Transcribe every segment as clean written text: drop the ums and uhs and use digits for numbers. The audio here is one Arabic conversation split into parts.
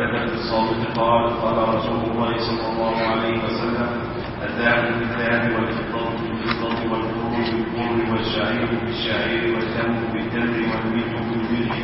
عبادة الصامت قال قال رسول الله صلى الله عليه وسلم: الذهب بالذهب والفضة بالفضة والبر بالبر والشعير بالشعير والتمر بالتمر والملح بالملح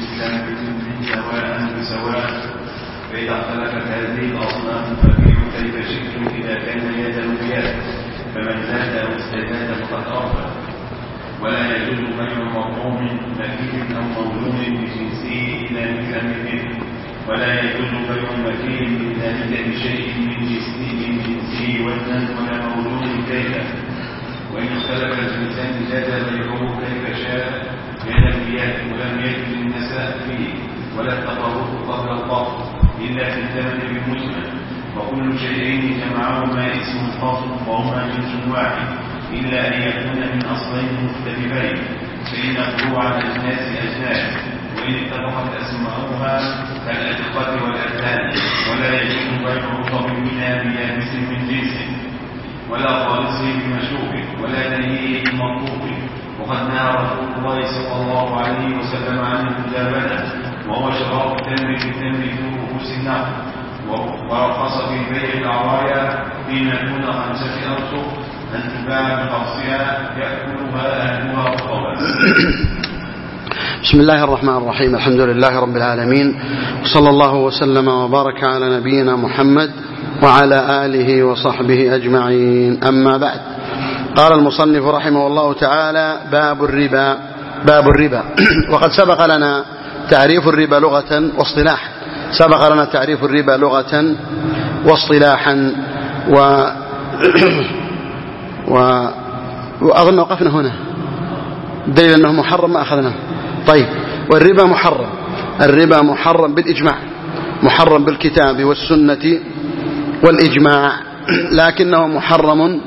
سواء بسواء. فإذا اختلفت هذه الأصناف فبيعوا كيف شئتم إذا كان يدا بيد، فمن زاد أو استزاد فقد أربى. ولا يجوز بيع مطعوم مكين أو مظلوم بجنسه إلا بثمنه، ولا يجوز بيع مكين من ذلك بشيء من جنسه وزنا ولا مولود كيلا. وإن اختلف الجنسان جاز بيعه كيف شاء من البيات، ولم يجد النساء فيه ولا التفرق قبل القبض إلا في الثمن بالمجمل. وكل شيئين جمعهما اسم خاص وهما جنس واحد إلا أن يكون من أصلين مختلفين، فإن فروع الأجناس أجناس، وإن اتفقت أسماؤها كالأدقة والأدهان. ولا يجوز بيع رطب منها بيابس من جنس، ولا خالصه بمشوب، ولا نهيه بمطلوب. وقد نهى رسول الله صلى الله عليه وسلم عن المجابنة، وهو شراء التمر بالتمر في رؤوس النخل. ورخص في بيع العرايا فيما دون 5 أوسق أن تباع بخصها يأكلها أهلها رطبا. بسم الله الرحمن الرحيم. الحمد لله رب العالمين، وصلى الله وسلم وبارك على نبينا محمد وعلى آله وصحبه أجمعين. أما بعد، قال المصنف رحمه الله تعالى: باب الربا. وقد سبق لنا تعريف الربا لغة واصطلاحا، وأظن وقفنا هنا دليل أنه محرم ما أخذناه. طيب، والربا محرم بالإجماع، محرم بالكتاب والسنة والإجماع، لكنه محرم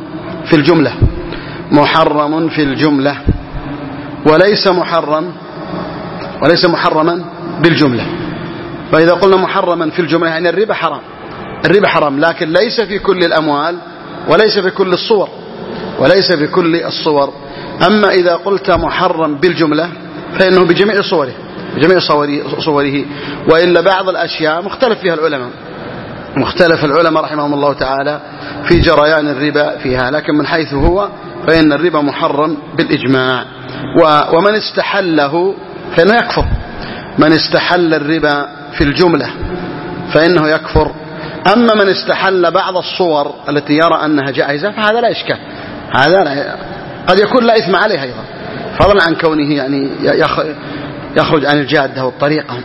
في الجملة وليس محرما بالجملة. فإذا قلنا محرما في الجملة يعني الربا حرام، لكن ليس في كل الأموال وليس في كل الصور. أما إذا قلت محرم بالجملة فإنه بجميع صوره، وإلا بعض الأشياء مختلف العلماء رحمهم الله تعالى في جريان الربا فيها، لكن من حيث هو فإن الربا محرم بالإجماع. ومن استحله فإنه يكفر. من استحل الربا في الجملة فإنه يكفر. أما من استحل بعض الصور التي يرى أنها جائزة فهذا لا إشكال، هذا قد يكون لا إثم عليه أيضا، فضلا عن كونه يعني يخرج عن الجادة والطريقة.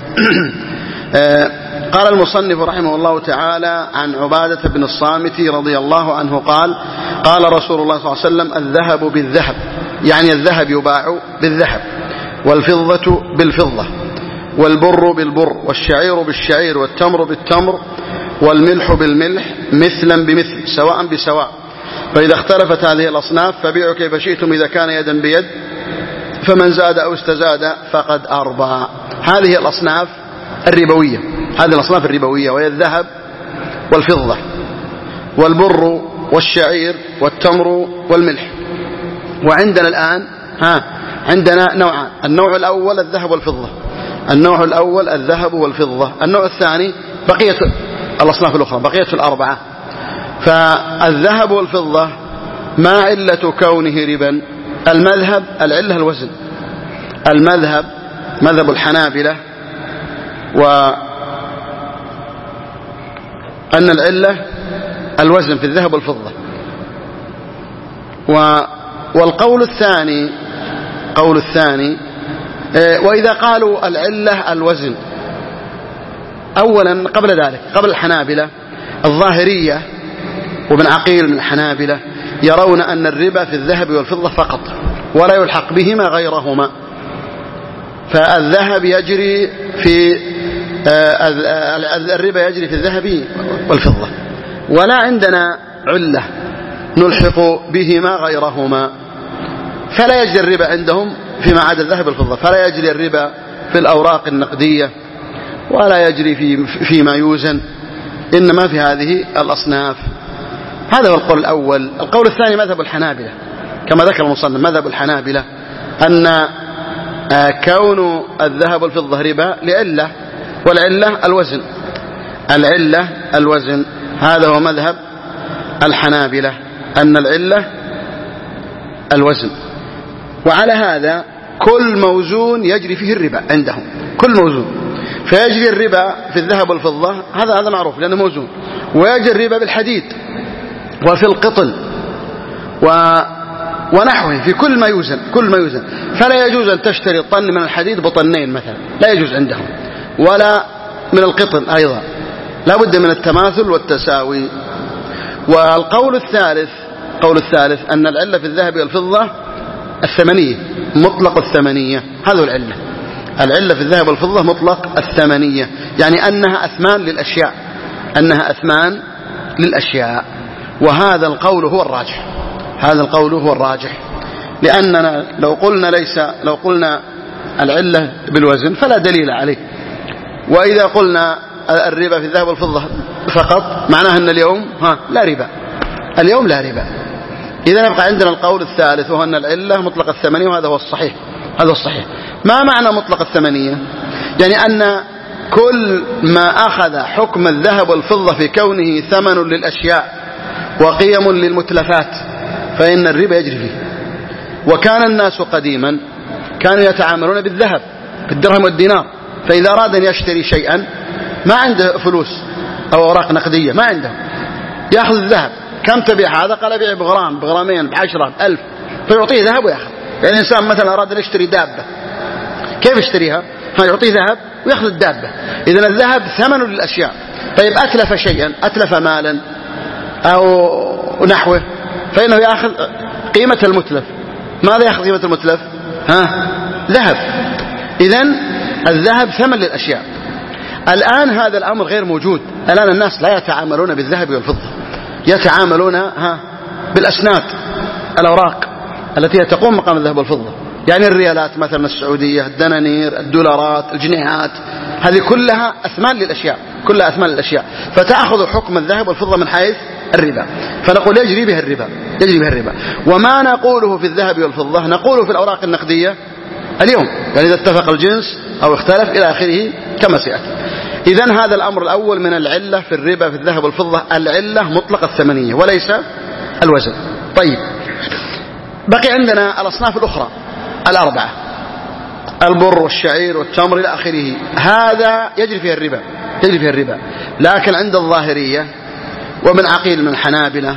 قال المصنف رحمه الله تعالى عن عبادة بن الصامت رضي الله عنه قال: قال رسول الله صلى الله عليه وسلم: الذهب بالذهب، يعني الذهب يباع بالذهب، والفضة بالفضة، والبر بالبر، والشعير بالشعير، والتمر بالتمر، والملح بالملح، مثلا بمثل، سواء بسواء. فإذا اختلفت هذه الأصناف فبيعوا كيف شئتم إذا كان يدا بيد، فمن زاد أو استزاد فقد أربى. هذه الأصناف الربوية، وهي الذهب والفضة والبر والشعير والتمر والملح. وعندنا الآن عندنا نوعان: النوع الأول الذهب والفضة، النوع الثاني بقية الأصناف الأخرى، بقية الأربعة. فالذهب والفضة ما علة كونه ربا؟ المذهب العلة الوزن. مذهب الحنابلة وأن العلة الوزن في الذهب والفضة. والقول الثاني وإذا قالوا العلة الوزن، أولا قبل الحنابلة الظاهرية وابن عقيل من الحنابلة يرون أن الربا في الذهب والفضة فقط ولا يلحق بهما غيرهما. فالذهب يجري في الربا يجري في الذهب والفضة، ولا عندنا علة نلحق بهما غيرهما. فلا يجري الربا عندهم فيما عدا الذهب والفضة، فلا يجري الربا في الأوراق النقدية، ولا يجري فيما يوزن، إنما في هذه الأصناف. هذا هو القول الأول. القول الثاني مذهب الحنابلة كما ذكر المصنف، مذهب الحنابلة أن كون الذهب والفضة ربا لعلة، والعلة الوزن. العلة الوزن. هذا هو مذهب الحنابلة، أن العلة الوزن. وعلى هذا كل موزون يجري فيه الربا عندهم، كل موزون. فيجري الربا في الذهب والفضة، هذا معروف لأنه موزون. ويجري الربا بالحديد وفي القطن ونحوه، في كل ما يوزن. فلا يجوز أن تشتري طن من الحديد بطنين مثلا، لا يجوز عندهم، ولا من القطن أيضا، لا بد من التماثل والتساوي. والقول الثالث أن العلة في الذهب والفضة الثمنية، مطلق الثمنية. هذا العلة في الذهب والفضة مطلق الثمنية، يعني أنها أثمان للأشياء. وهذا القول هو الراجح، لأننا لو قلنا العلة بالوزن فلا دليل عليه. وإذا قلنا الربا في الذهب والفضة فقط معناه أن اليوم لا ربا. إذا يبقى عندنا القول الثالث، وهو أن العلة مطلق الثمنية، وهذا هو الصحيح. ما معنى مطلق الثمنية؟ يعني أن كل ما أخذ حكم الذهب والفضة في كونه ثمن للأشياء وقيم للمتلفات فإن الربا يجري فيه. وكان الناس قديما كانوا يتعاملون بالذهب، بالدرهم والدينار، فإذا أراد أن يشتري شيئا ما عنده فلوس أو أوراق نقدية، ما عنده، يأخذ الذهب. كم تبيع هذا؟ قال أبيع بغرام، بغرامين، ب10، ب1000، فيعطيه ذهب ويأخذ. يعني الإنسان مثلا أراد أن يشتري دابة، كيف يشتريها؟ يعطيه ذهب ويأخذ الدابة. إذن الذهب ثمن للأشياء. طيب أتلف شيئا، أتلف مالا أو نحوه، فإنه يأخذ قيمة المتلف. ماذا يأخذ قيمة المتلف؟ ذهب. إذن الذهب ثمن للأشياء. الآن هذا الأمر غير موجود. الآن الناس لا يتعاملون بالذهب والفضة، يتعاملون بالأسناد، الأوراق التي تقوم مقام الذهب والفضة. يعني الريالات مثلا السعودية، الدنانير، الدولارات، الجنيهات، هذه كلها أثمان للأشياء، فتأخذ حكم الذهب والفضة من حيث الربا. فنقول يجري بها الربا. وما نقوله في الذهب والفضة نقوله في الأوراق النقدية اليوم، يعني إذا اتفق الجنس أو اختلف إلى آخره كما سيأتي. إذن هذا الأمر الأول من العلة في الربا في الذهب والفضة، العلة مطلق الثمنية وليس الوزن. طيب، بقي عندنا الأصناف الأخرى الأربعة، البر والشعير والتمر إلى آخره. هذا يجري فيه الربا، لكن عند الظاهرية ومن عقيل من الحنابلة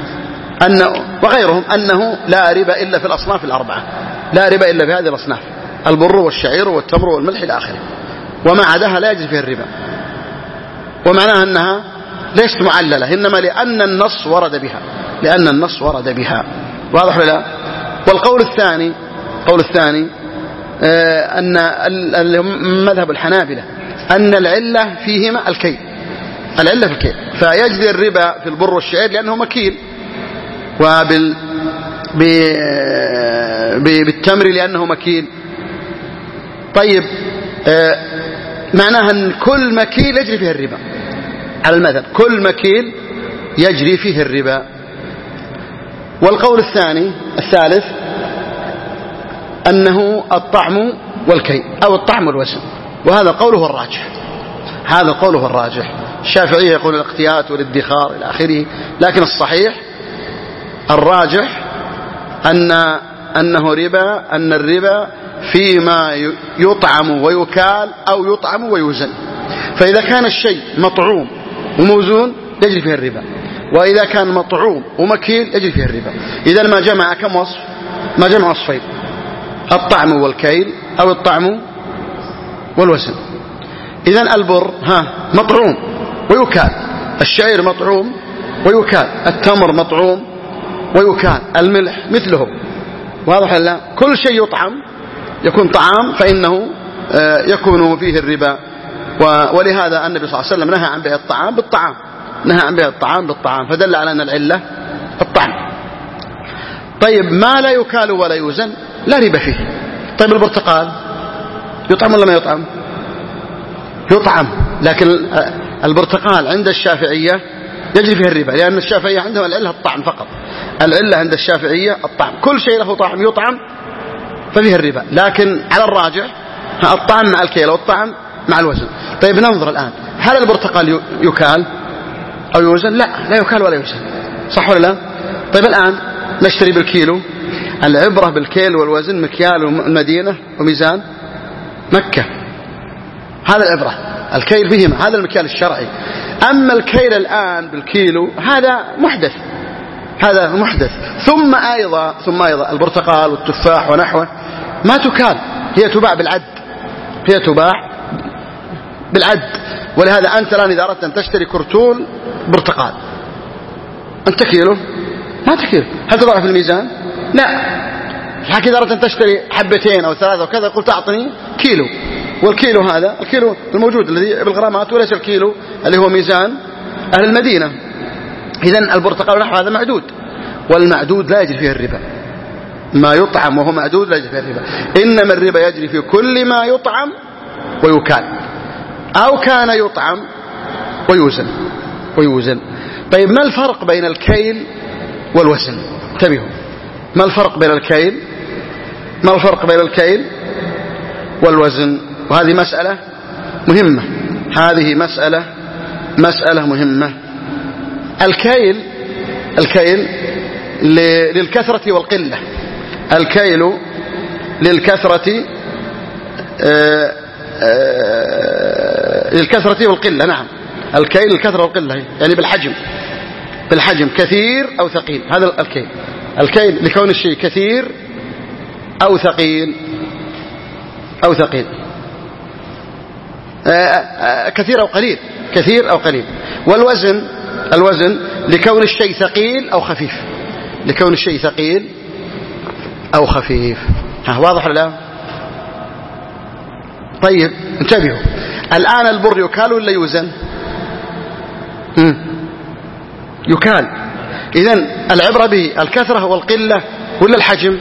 وغيرهم أنه لا ربا إلا في الأصناف الأربعة، لا ربا إلا في هذه الأصناف، البر والشعير والتمر والملح إلى آخره. وما عداها لا يجري فيه الربا. ومعناها أنها ليست معللة، إنما لأن النص ورد بها. واضح ولا؟ والقول الثاني أن مذهب الحنابلة أن العلة فيهما الكيل، العلة في الكيل، فيجري الربا في البر والشعير لأنه مكيل، بالتمر لأنه مكيل. طيب، معناها أن كل مكيل يجري فيه الربا على المذهب، كل مكيل يجري فيه الربا. والقول الثالث أنه الطعم والكيل أو الطعم والوزن، وهذا القول هو الراجح. الشافعية يقول الاقتيات والادخار إلى آخره، لكن الصحيح الراجح أنه ربا، أن الربا فيما يطعم ويكال أو يطعم ويوزن. فإذا كان الشيء مطعوم وموزون يجري فيه الربا، وإذا كان مطعوم ومكيل يجري فيه الربا. إذا ما جمع كم وصف؟ ما جمع وصفين، الطعم والكيل أو الطعم والوزن. إذا البر مطعوم ويكال، الشعير مطعوم ويكال، التمر مطعوم ويكال، الملح مثله. واضح لا؟ كل شيء يطعم يكون طعام فإنه يكون فيه الربا. ولهذا النبي صلى الله عليه وسلم نهى عن بيع الطعام بالطعام، فدل على أن العلة الطعم. طيب، ما لا يكال ولا يوزن لا ربا فيه. طيب، البرتقال يطعم ولا ما يطعم؟ يطعم، لكن البرتقال عند الشافعية يجري فيه الربا، لأن الشافعية عندهم العلة الطعم فقط. العلة عند الشافعية الطعم، كل شيء له طعم يطعم ففيه الربا. لكن على الراجح الطعم مع الكيل والطعم مع الوزن. طيب، ننظر الآن، هل البرتقال يكال أو يوزن؟ لا يكال ولا يوزن، صح ولا لا؟ طيب الآن نشتري بالكيلو. العبرة بالكيل والوزن، مكيال المدينة وميزان مكة، هذا العبرة، الكيل بهما، هذا المكيال الشرعي. أما الكيل الآن بالكيلو هذا محدث. ثم أيضا البرتقال والتفاح ونحوه ما تكال، هي تباع بالعد. ولهذا أنت الآن إذا أردت أن تشتري كرتون برتقال أنت كيلو ما تكيل، هل تضعه في الميزان؟ لا. لكن إذا أردت أن تشتري حبتين أو ثلاثة وكذا قلت أعطني كيلو، والكيلو هذا الكيلو الموجود الذي بالغرامات وليس الكيلو اللي هو ميزان أهل المدينة. إذن البرتقال ونحو هذا معدود، والمعدود لا يجري فيه الربا. ما يطعم وهو معدود لا يجري فيه الربا، إنما الربا يجري في كل ما يطعم ويكال أو كان يطعم ويوزن. طيب ما الفرق بين الكيل والوزن؟ انتبهوا، ما الفرق بين الكيل والوزن؟ وهذه مسألة مهمة، مسألة مهمة. الكيل للكثرة والقلة، الكيل للكثرة والقلة، نعم، الكيل للكثرة والقلة، يعني بالحجم كثير أو ثقيل، هذا الكيل لكون الشيء كثير أو ثقيل، كثير أو قليل. والوزن لكون الشيء ثقيل أو خفيف. واضح ولا لا؟ طيب انتبهوا، الآن البر يكال ولا يوزن؟ يكال. إذن العبرة به الكثرة والقلة ولا الحجم؟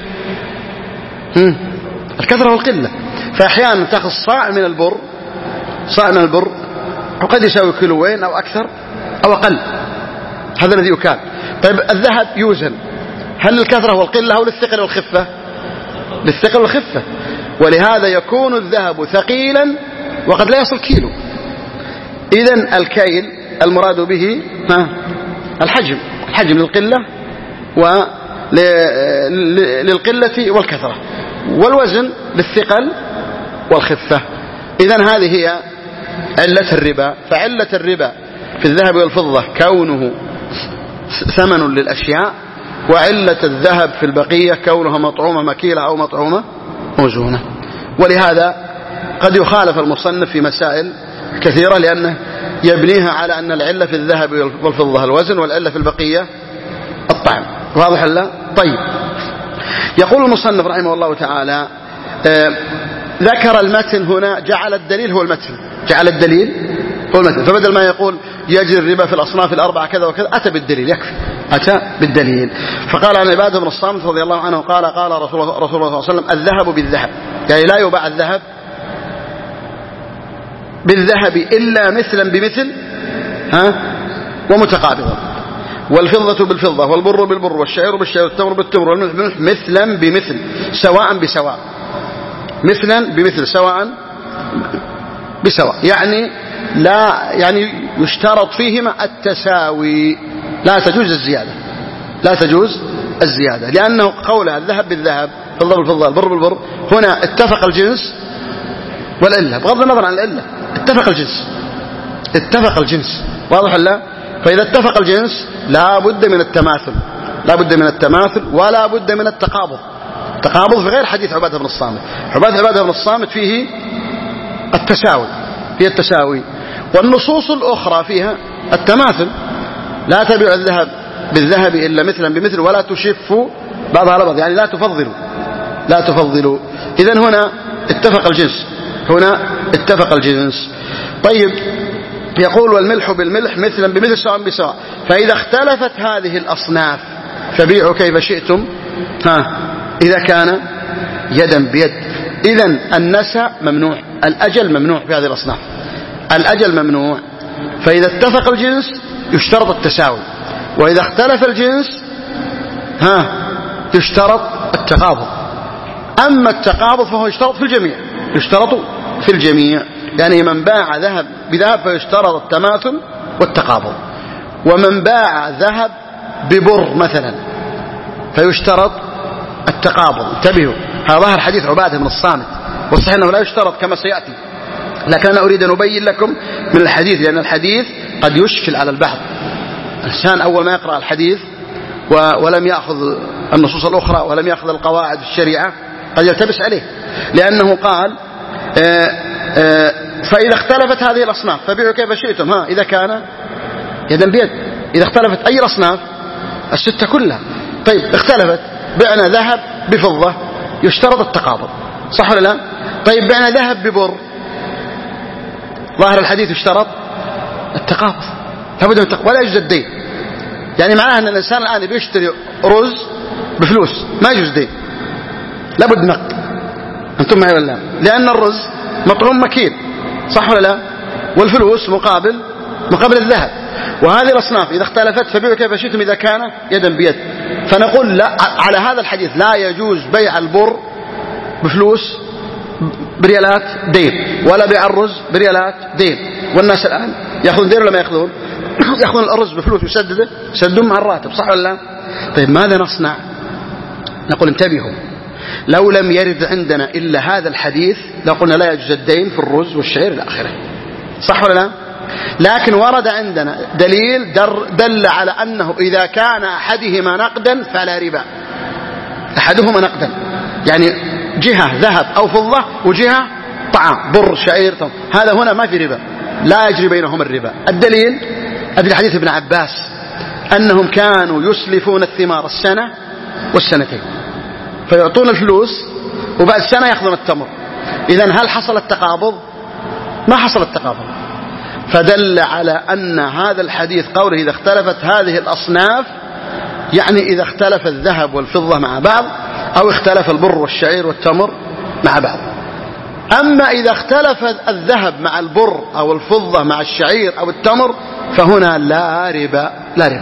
الكثرة والقلة. فأحيانا تأخذ صاع من البر وقد يساوي كيلوين أو أكثر أو أقل، هذا الذي يكال. طيب الذهب يوزن، هل للكثرة والقلة أو للثقل والخفة؟ للثقل والخفة. ولهذا يكون الذهب ثقيلا وقد لا يصل كيلو. إذن الكيل المراد به الحجم للقلة للقلة والكثرة، والوزن للثقل والخفة. إذن هذه هي علة الربا. فعلة الربا في الذهب والفضة كونه ثمن للأشياء، وعلة الذهب في البقية كونها مطعومة مكيلة أو مطعومة موزونة. ولهذا قد يخالف المصنف في مسائل كثيرة لأنه يبنيها على أن العلة في الذهب والفضة الوزن، والعلة في البقية الطعم. واضح ولا؟ طيب، يقول المصنف رحمه الله تعالى ذكر المتن هنا، جعل الدليل هو المتن، فبدل ما يقول يجري الربا في الأصناف الأربعة كذا وكذا أتى بالدليل، يكفي أتى بالدليل. فقال عن عبادة بن الصامت رضي الله عنه قال رسول الله صلى الله عليه وسلم الذهب بالذهب، يعني لا يباع الذهب بالذهب إلا مثلا بمثل ومتقابضا، والفضة بالفضة والبر بالبر والشعير بالشعير والتمر بالتمر والملح بالملح مثلا بمثل سواء بسواء، مثلا بمثل سواء بسواء، يعني يشترط فيهما التساوي، لا تجوز الزيادة، لأنه قولها الذهب بالذهب فضة بالفضة البر بالبر، هنا اتفق الجنس والعلة، بغض النظر عن العلة اتفق الجنس. واضح ولا؟ فإذا اتفق الجنس لا بد من التماثل ولا بد من التقابض في غير حديث عبادة بن الصامت. عبادة بن الصامت فيه التساوي، والنصوص الأخرى فيها التماثل، لا تبيع الذهب بالذهب إلا مثلا بمثل ولا تشف بعضها على بعض، يعني لا تفضلوا. إذن هنا اتفق الجنس. طيب، يقول والملح بالملح مثلا بمثل سواء بسواء، فإذا اختلفت هذه الأصناف فبيعوا كيف شئتم إذا كان يدا بيد. إذن النسى ممنوع، الأجل ممنوع في هذه الأصناف، الأجل ممنوع. فإذا اتفق الجنس يشترط التساوي، وإذا اختلف الجنس يشترط التقابض. أما التقابض فهو يشترط في الجميع، يعني من باع ذهب بذهب فيشترط التماثل والتقابض، ومن باع ذهب ببر مثلا فيشترط التقابض. انتبهوا، هذا ظاهر حديث عبادة بن الصامت، والصحيح أنه لا يشترط كما سيأتي، لكن أنا أريد أن أبين لكم من الحديث، لأن الحديث قد يشكل على البعض. الإنسان أول ما يقرأ الحديث ولم يأخذ النصوص الأخرى ولم يأخذ القواعد الشريعة قد يلتبس عليه، لأنه قال فإذا اختلفت هذه الأصناف فبيعوا كيف شئتم، إذا كان يدا بيد. إذا اختلفت أي الأصناف الستة كلها، طيب اختلفت، بعنا ذهب بفضة يشترط التقابض، صح ولا لا؟ طيب بعنا ذهب ببر، ظاهر الحديث يشترط التقابض، لابد من التقابض ولا يجوز الدين. يعني معناه أن الإنسان الآن بيشتري رز بفلوس ما يجوز دين، لابد نقد. أنتم معي ولا لا؟ لأن الرز مطعوم مكيل، صح ولا لا؟ والفلوس مقابل الذهب. وهذه الأصناف إذا اختلفت فبيعوا كيف شئتم إذا كان يدا بيد. فنقول لا، على هذا الحديث لا يجوز بيع البر بفلوس بريالات دين، ولا بيع الرز بريالات دين. والناس الآن يأخذون دين ولا ما يأخذون؟ يأخذون الأرز بفلوس يسدون مع الراتب، صح ولا لا؟ طيب ماذا نصنع؟ نقول انتبهوا، لو لم يرد عندنا إلا هذا الحديث لقلنا لا يجوز الدين في الرز والشعير إلى آخره، صح ولا لا؟ لكن ورد عندنا دليل دل على أنه إذا كان أحدهما نقدا فلا ربا. أحدهما نقدا يعني جهة ذهب أو فضة وجهة طعام بر شعير، هذا هنا ما في ربا، لا يجري بينهم الربا. الدليل حديث ابن عباس أنهم كانوا يسلفون الثمار السنة والسنتين، فيعطون الفلوس وبعد سنة يأخذون التمر. إذن هل حصل التقابض؟ ما حصل التقابض. فدل على أن هذا الحديث قوله إذا اختلفت هذه الأصناف، يعني إذا اختلف الذهب والفضة مع بعض، أو اختلف البر والشعير والتمر مع بعض. أما إذا اختلف الذهب مع البر أو الفضة مع الشعير أو التمر فهنا لا ربا،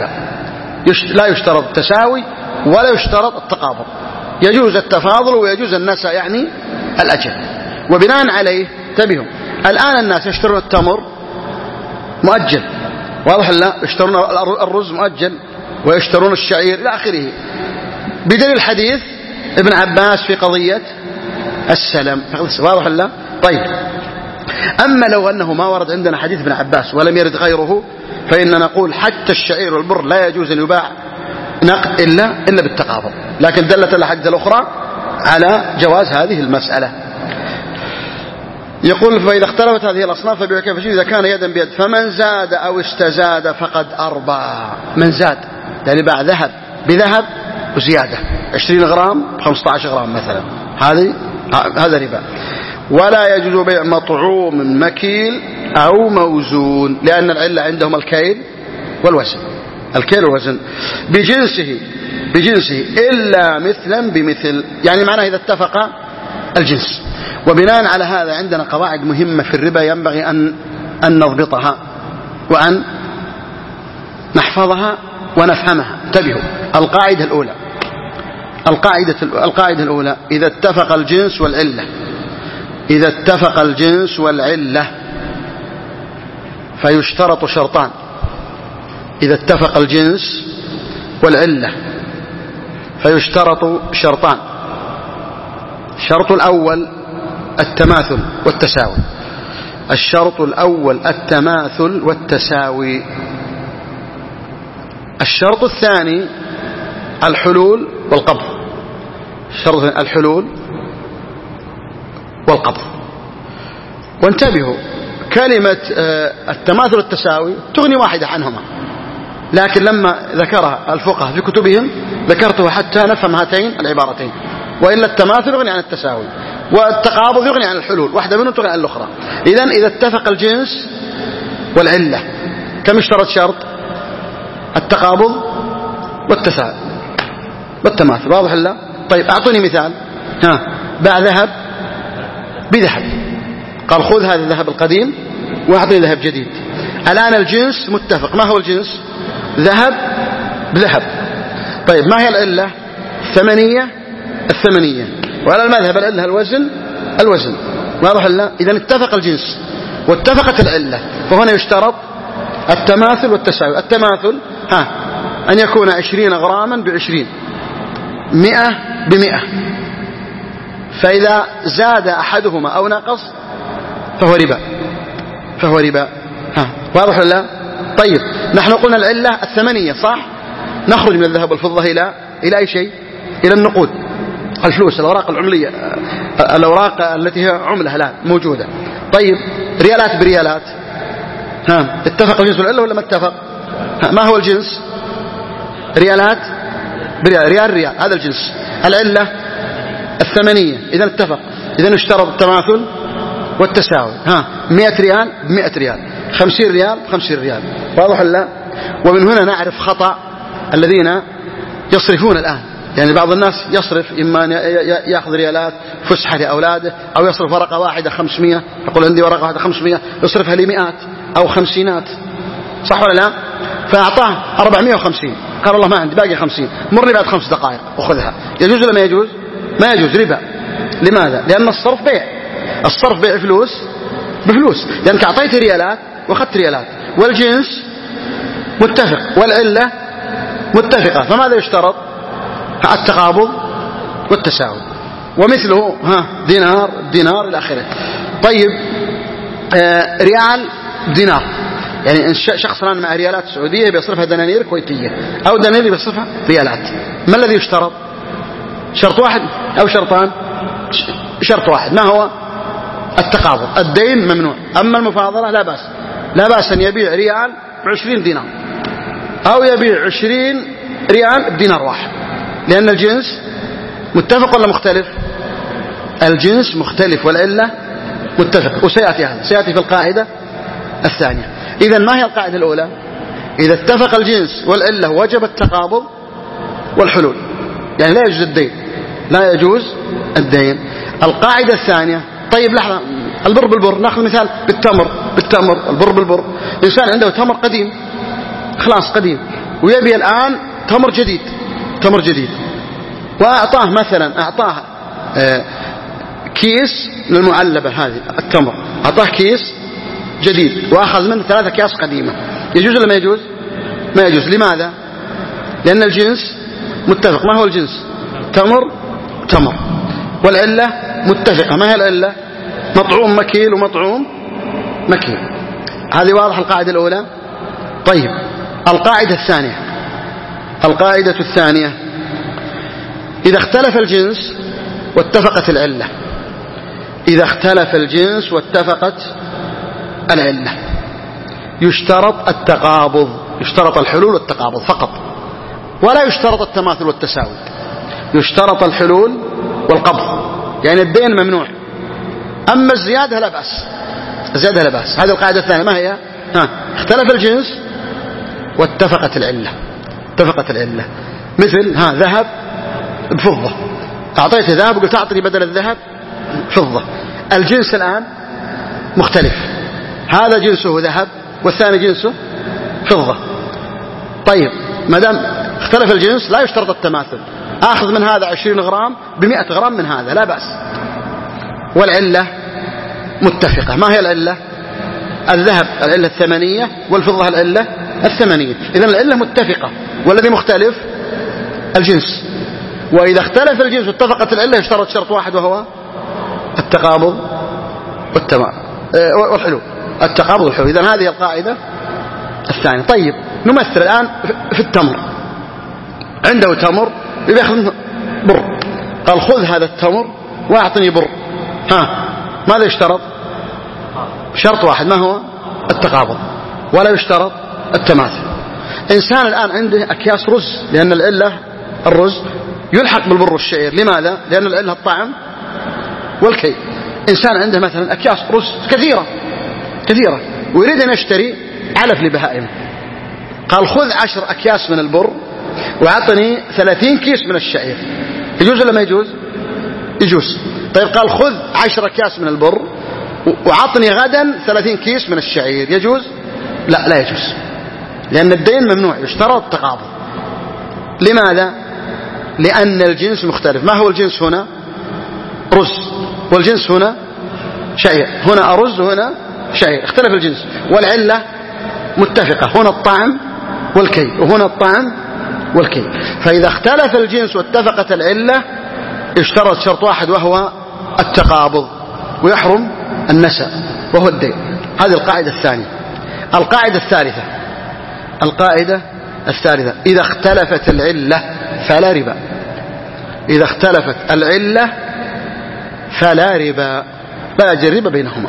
لا يشترط التساوي ولا يشترط التقابض، يجوز التفاضل ويجوز النسى، يعني الأجل. وبناء عليه انتبهوا، الآن الناس يشترون التمر مؤجل، واضح لا؟ يشترون الرز مؤجل ويشترون الشعير إلى آخره، بدليل الحديث ابن عباس في قضية السلم، واضح لا؟ طيب، أما لو أنه ما ورد عندنا حديث ابن عباس ولم يرد غيره فإننا نقول حتى الشعير والبر لا يجوز أن يباع نقد إلا بالتقابض، لكن دلت الأحاديث الأخرى على جواز هذه المسألة. يقول فإذا اختلفت هذه الأصناف فبيع كيف شئت إذا كان يدا بيد، فمن زاد أو استزاد فقد أربى. من زاد يعني باع ذهب بذهب وزيادة 20 غرام 15 غرام مثلا، هذا ربا. ولا يجوز بيع مطعوم مكيل أو موزون، لأن العلة عندهم الكيل والوزن، الكيل والوزن بجنسه إلا مثلا بمثل، يعني معناه إذا اتفق الجنس. وبناء على هذا عندنا قواعد مهمة في الربا ينبغي أن نضبطها وأن نحفظها ونفهمها. انتبهوا، القاعدة الأولى إذا اتفق الجنس والعلة فيشترط شرطان. إذا اتفق الجنس والعلة فيشترط شرطان. الشرط الأول التماثل والتساوي. الشرط الثاني الحلول والقبض. وانتبهوا، كلمة التماثل والتساوي تغني واحدة عنهما، لكن لما ذكرها الفقهاء في كتبهم ذكرتها حتى نفهم هاتين العبارتين، وإلا التماثل يغني عن التساوي والتقابض يغني عن الحلول، واحدة منهم تغني عن الأخرى. إذا اتفق الجنس والعلة كم اشترط شرط؟ التقابض والتماثل، واضح لا؟ طيب أعطوني مثال. باع ذهب بذهب، قال خذ هذا الذهب القديم وأعطني ذهب جديد. الآن الجنس متفق، ما هو الجنس؟ ذهب بذهب. طيب ما هي العلة؟ الثمنية، وعلى المذهب العلة الوزن، واضح لا؟ إذا اتفق الجنس واتفقت العلة، فهنا يشترط التماثل والتساوي. التماثل أن يكون 20 غراما ب20، 100 ب100، فإذا زاد أحدهما أو نقص فهو ربا. واضح ولا لا؟ طيب نحن قلنا العلة الثمنية صح؟ نخرج من الذهب والفضة إلى أي شيء؟ إلى النقود، الفلوس، الأوراق العملية، الأوراق التي هي عملة الآن موجودة. طيب ريالات بريالات، اتفق الجنس والعلة ولا ما اتفق؟ ما هو الجنس؟ ريالات بريال، ريال هذا الجنس. العلة الثمنية، إذا اتفق، إذا اشترط التماثل والتساوي. 100 ريال ب100 ريال، 50 ريال ب50 ريال. واضح ولا لا؟ ومن هنا نعرف خطأ الذين يصرفون الآن. يعني بعض الناس يصرف، إما يأخذ ريالات فسحة لأولاده، أو يصرف ورقة واحدة 500، يقول عندي ورقة واحدة 500، يصرفها لمئات أو 50، صح ولا لا؟ فأعطاه 450، قال والله ما عندي باقي 50، مرني بعد 5 دقائق أخذها. يجوز ولا ما يجوز؟ ما يجوز، ربا. لماذا؟ لأن الصرف بيع، الصرف بيع فلوس بفلوس، لأنك أعطيت ريالات وأخذت ريالات، والجنس متفق والعلة متفقة، فماذا يشترط؟ التقابض والتساوي. ومثله دينار إلى آخره. طيب ريال دينار، يعني شخص الآن مع ريالات سعودية بيصرفها دنانير كويتية، أو دنانير بيصرفها ريالات، ما الذي يشترط؟ شرط واحد أو شرطان؟ شرط واحد، ما هو؟ التقابض. الدين ممنوع، أما المفاضلة لا بأس أن يبيع ريال ب20 دينار، أو يبيع 20 ريال بدينار واحد، لأن الجنس متفق ولا مختلف؟ الجنس مختلف والعلة متفق، وسيأتي هذا، سيأتي في القاعدة الثانية. إذا ما هي القاعدة الأولى؟ إذا اتفق الجنس والعلة وجب التقابض والحلول، يعني لا يجوز الدين، لا يجوز الدين. القاعدة الثانية، طيب لحظة، البر بالبر، نأخذ مثال بالتمر، البر بالبر. إنسان عنده تمر قديم، خلاص قديم، ويبي الآن تمر جديد، وأعطاه مثلا كيس للمعلبة هذه التمر، أعطاه كيس جديد وأخذ منه 3 أكياس قديمة، يجوز ولا ما يجوز؟ ما يجوز. لماذا؟ لأن الجنس متفق. ما هو الجنس؟ تمر، والعلة متفقة. ما هي العلة؟ مطعوم مكيل ومطعوم مكيل. هذه واضح القاعدة الأولى. طيب القاعدة الثانية، إذا اختلف الجنس واتفقت العلة، يشترط التقابض، يشترط الحلول والتقابض فقط، ولا يشترط التماثل والتساوي، يشترط الحلول والقبض. يعني الدين ممنوع، أما الزيادة لا بأس. هذه القاعدة الثانية. ما هي؟ اختلف الجنس واتفقت العلة، مثل ذهب بفضة، أعطيت ذهب وقلت أعطني بدل الذهب فضة. الجنس الآن مختلف، هذا جنسه ذهب والثاني جنسه فضة. طيب ما دام اختلف الجنس لا يشترط التماثل، أخذ من هذا 20 غرام ب100 غرام من هذا، لا بأس. والعلة متفقة. ما هي العلة؟ الذهب العلة الثمنية، والفضة العلة الثمنية. إذن العلة متفقة، والذي مختلف الجنس. وإذا اختلف الجنس واتفقت العلة يشترط شرط واحد، وهو التقابض والحلول. التقابض والحلول. إذن هذه القاعدة الثانية. طيب نمثل الآن في التمر، عنده تمر يأخذ بر، قال خذ هذا التمر واعطني بر. ماذا يشترط؟ شرط واحد، ما هو؟ التقابض، ولا يشترط التماثل. إنسان الآن عنده أكياس رز، لأن العلة الرز يلحق بالبر والشعير. لماذا؟ لأن العلة الطعم والكي. إنسان عنده مثلا أكياس رز كثيرة ويريد أن يشتري علف لبهائمه، قال خذ 10 أكياس من البر وعطني 30 كيس من الشعير. يجوز ولا ما يجوز؟ يجوز. طيب قال خذ 10 أكياس من البر وعطني غدا 30 كيس من الشعير. يجوز؟ لا يجوز، لأن الدين ممنوع، يشترط التقابض. لماذا؟ لأن الجنس مختلف. ما هو الجنس هنا؟ رز، والجنس هنا شعير. هنا أرز وهنا شعير، اختلف الجنس والعلة متفقة، هنا الطعم والكيل وهنا الطعم والكيل. فإذا اختلف الجنس واتفقت العلة اشترط شرط واحد وهو التقابض، ويحرم النسأ وهو الدين. هذه القاعدة الثانية. القاعدة الثالثة إذا اختلفت العلة فلا ربا. إذا اختلفت العلة فلا ربا، لا يجري الربا بينهما.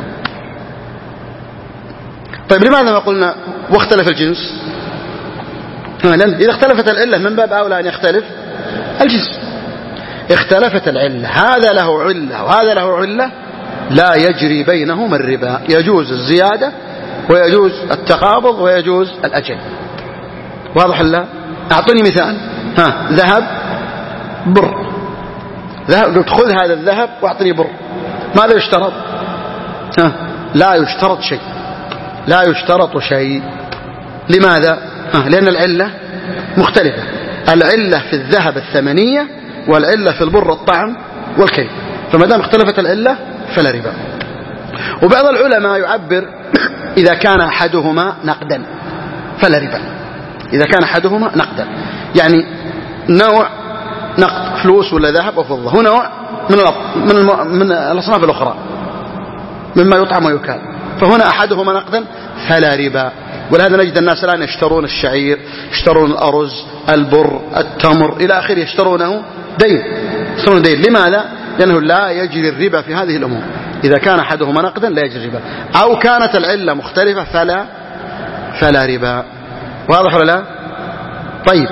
طيب لماذا ما قلنا واختلف الجنس؟ لأن إذا اختلفت العلة من باب أولى أن يختلف الجنس. اختلفت العلة، هذا له علة وهذا له علة، لا يجري بينهما الربا، يجوز الزيادة ويجوز التقابض ويجوز الأجل. واضح لا؟ أعطني مثال. ذهب بر، قلت خذ هذا الذهب واعطني بر، ماذا يشترط؟ لا يشترط شيء، لا يشترط شيء. لماذا؟ لأن العلة مختلفة. العلة في الذهب الثمنية والعلة في البر الطعم والكيل، فما دام اختلفت العلة فلا ربا. وبعض العلماء يعبر إذا كان أحدهما نقدا فلا ربا. إذا كان أحدهما نقدا يعني نوع نقد فلوس ولا ذهب وفضة، هو نوع من الأصناف الأخرى مما يطعم ويكال، فهنا أحدهما نقدا فلا ربا. ولهذا نجد الناس الآن يشترون الشعير، يشترون الأرز، البر، التمر إلى آخره، يشترونه دين. لماذا؟ لأنه لا يجري الربا في هذه الأمور. إذا كان أحدهما نقدا لا يجري الربا، أو كانت العلة مختلفة فلا ربا. واضح ولا لا؟ طيب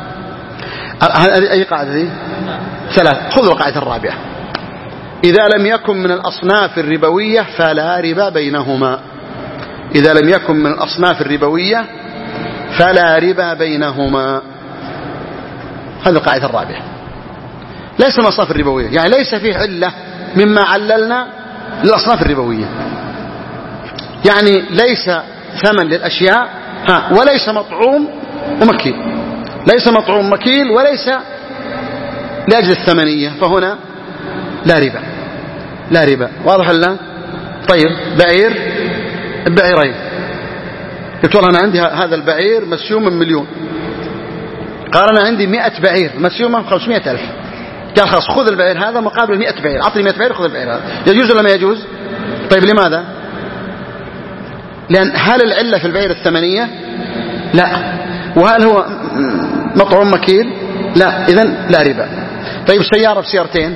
أي قاعدة دي؟ 3. خذوا القاعدة الرابعة. إذا لم يكن من الأصناف الربوية فلا ربا بينهما. إذا لم يكن من الأصناف الربوية فلا ربا بينهما. هذه القاعدة الرابعة. ليس من الأصناف الربوية، يعني ليس فيه علة مما عللنا للأصناف الربوية، يعني ليس ثمن للأشياء وليس مطعوم ومكيل، ليس مطعوم مكيل وليس لأجل الثمنية، فهنا لا ربا. واضح ولا؟ طيب البعيرين، قلت والله أنا عندي هذا البعير مسيوم من 1,000,000، قال أنا عندي 100 بعير مسيومة 500,000، قال خلاص خذ البعير هذا مقابل 100 بعير، أعطني 100 بعير خذ البعير هذا. يجوز ولا ما يجوز؟ طيب لماذا؟ لأن هل العلة في البعير الثمنية؟ لا. وهل هو مطعوم مكيل؟ لا. إذن لا ربا. طيب سيارة بسيارتين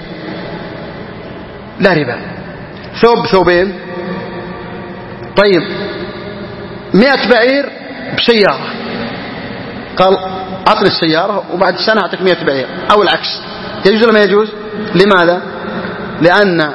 لا ربا. ثوب ثوبين. طيب 100 بعير بسيارة، قال أعطني السيارة وبعد سنة أعطيك 100 بعير، أو العكس. يجوز ولا ما يجوز؟ لماذا؟ لأن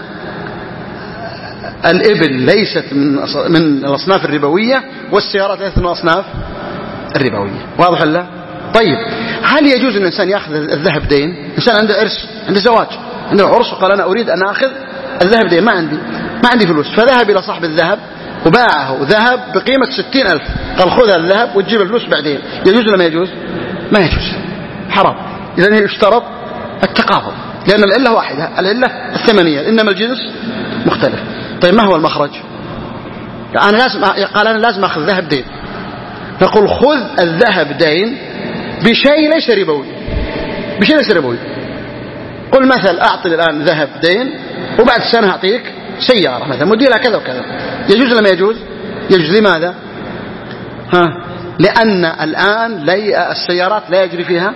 الإبل ليست من الأصناف الربوية، والسيارات ليست من الأصناف الربوية. واضح ولا؟ طيب هل يجوز أن الإنسان يأخذ الذهب دين؟ إنسان عنده عرس، عنده زواج، عنده عرس، وقال أنا أريد أن أخذ الذهب دين، ما عندي فلوس، فذهب إلى صاحب الذهب وباعه ذهب بقيمة 60,000، قال خذ الذهب وتجيب الفلوس بعدين. يجوز ولا ما يجوز؟ ما يجوز، حرام. إذن يشترط التقابض، لأن العلة واحدة، العلة الثمنية، إنما الجنس مختلف. طيب ما هو المخرج؟ قال أنا لازم أخذ ذهب دين، نقول خذ الذهب دين بشيء ليس ربوي، قل مثل أعطي الآن ذهب دين وبعد سنة أعطيك سيارة مثلا موديلها كذا وكذا. يجوز ولا ما يجوز؟ يجوز. لماذا؟ لأن الآن السيارات لا يجري فيها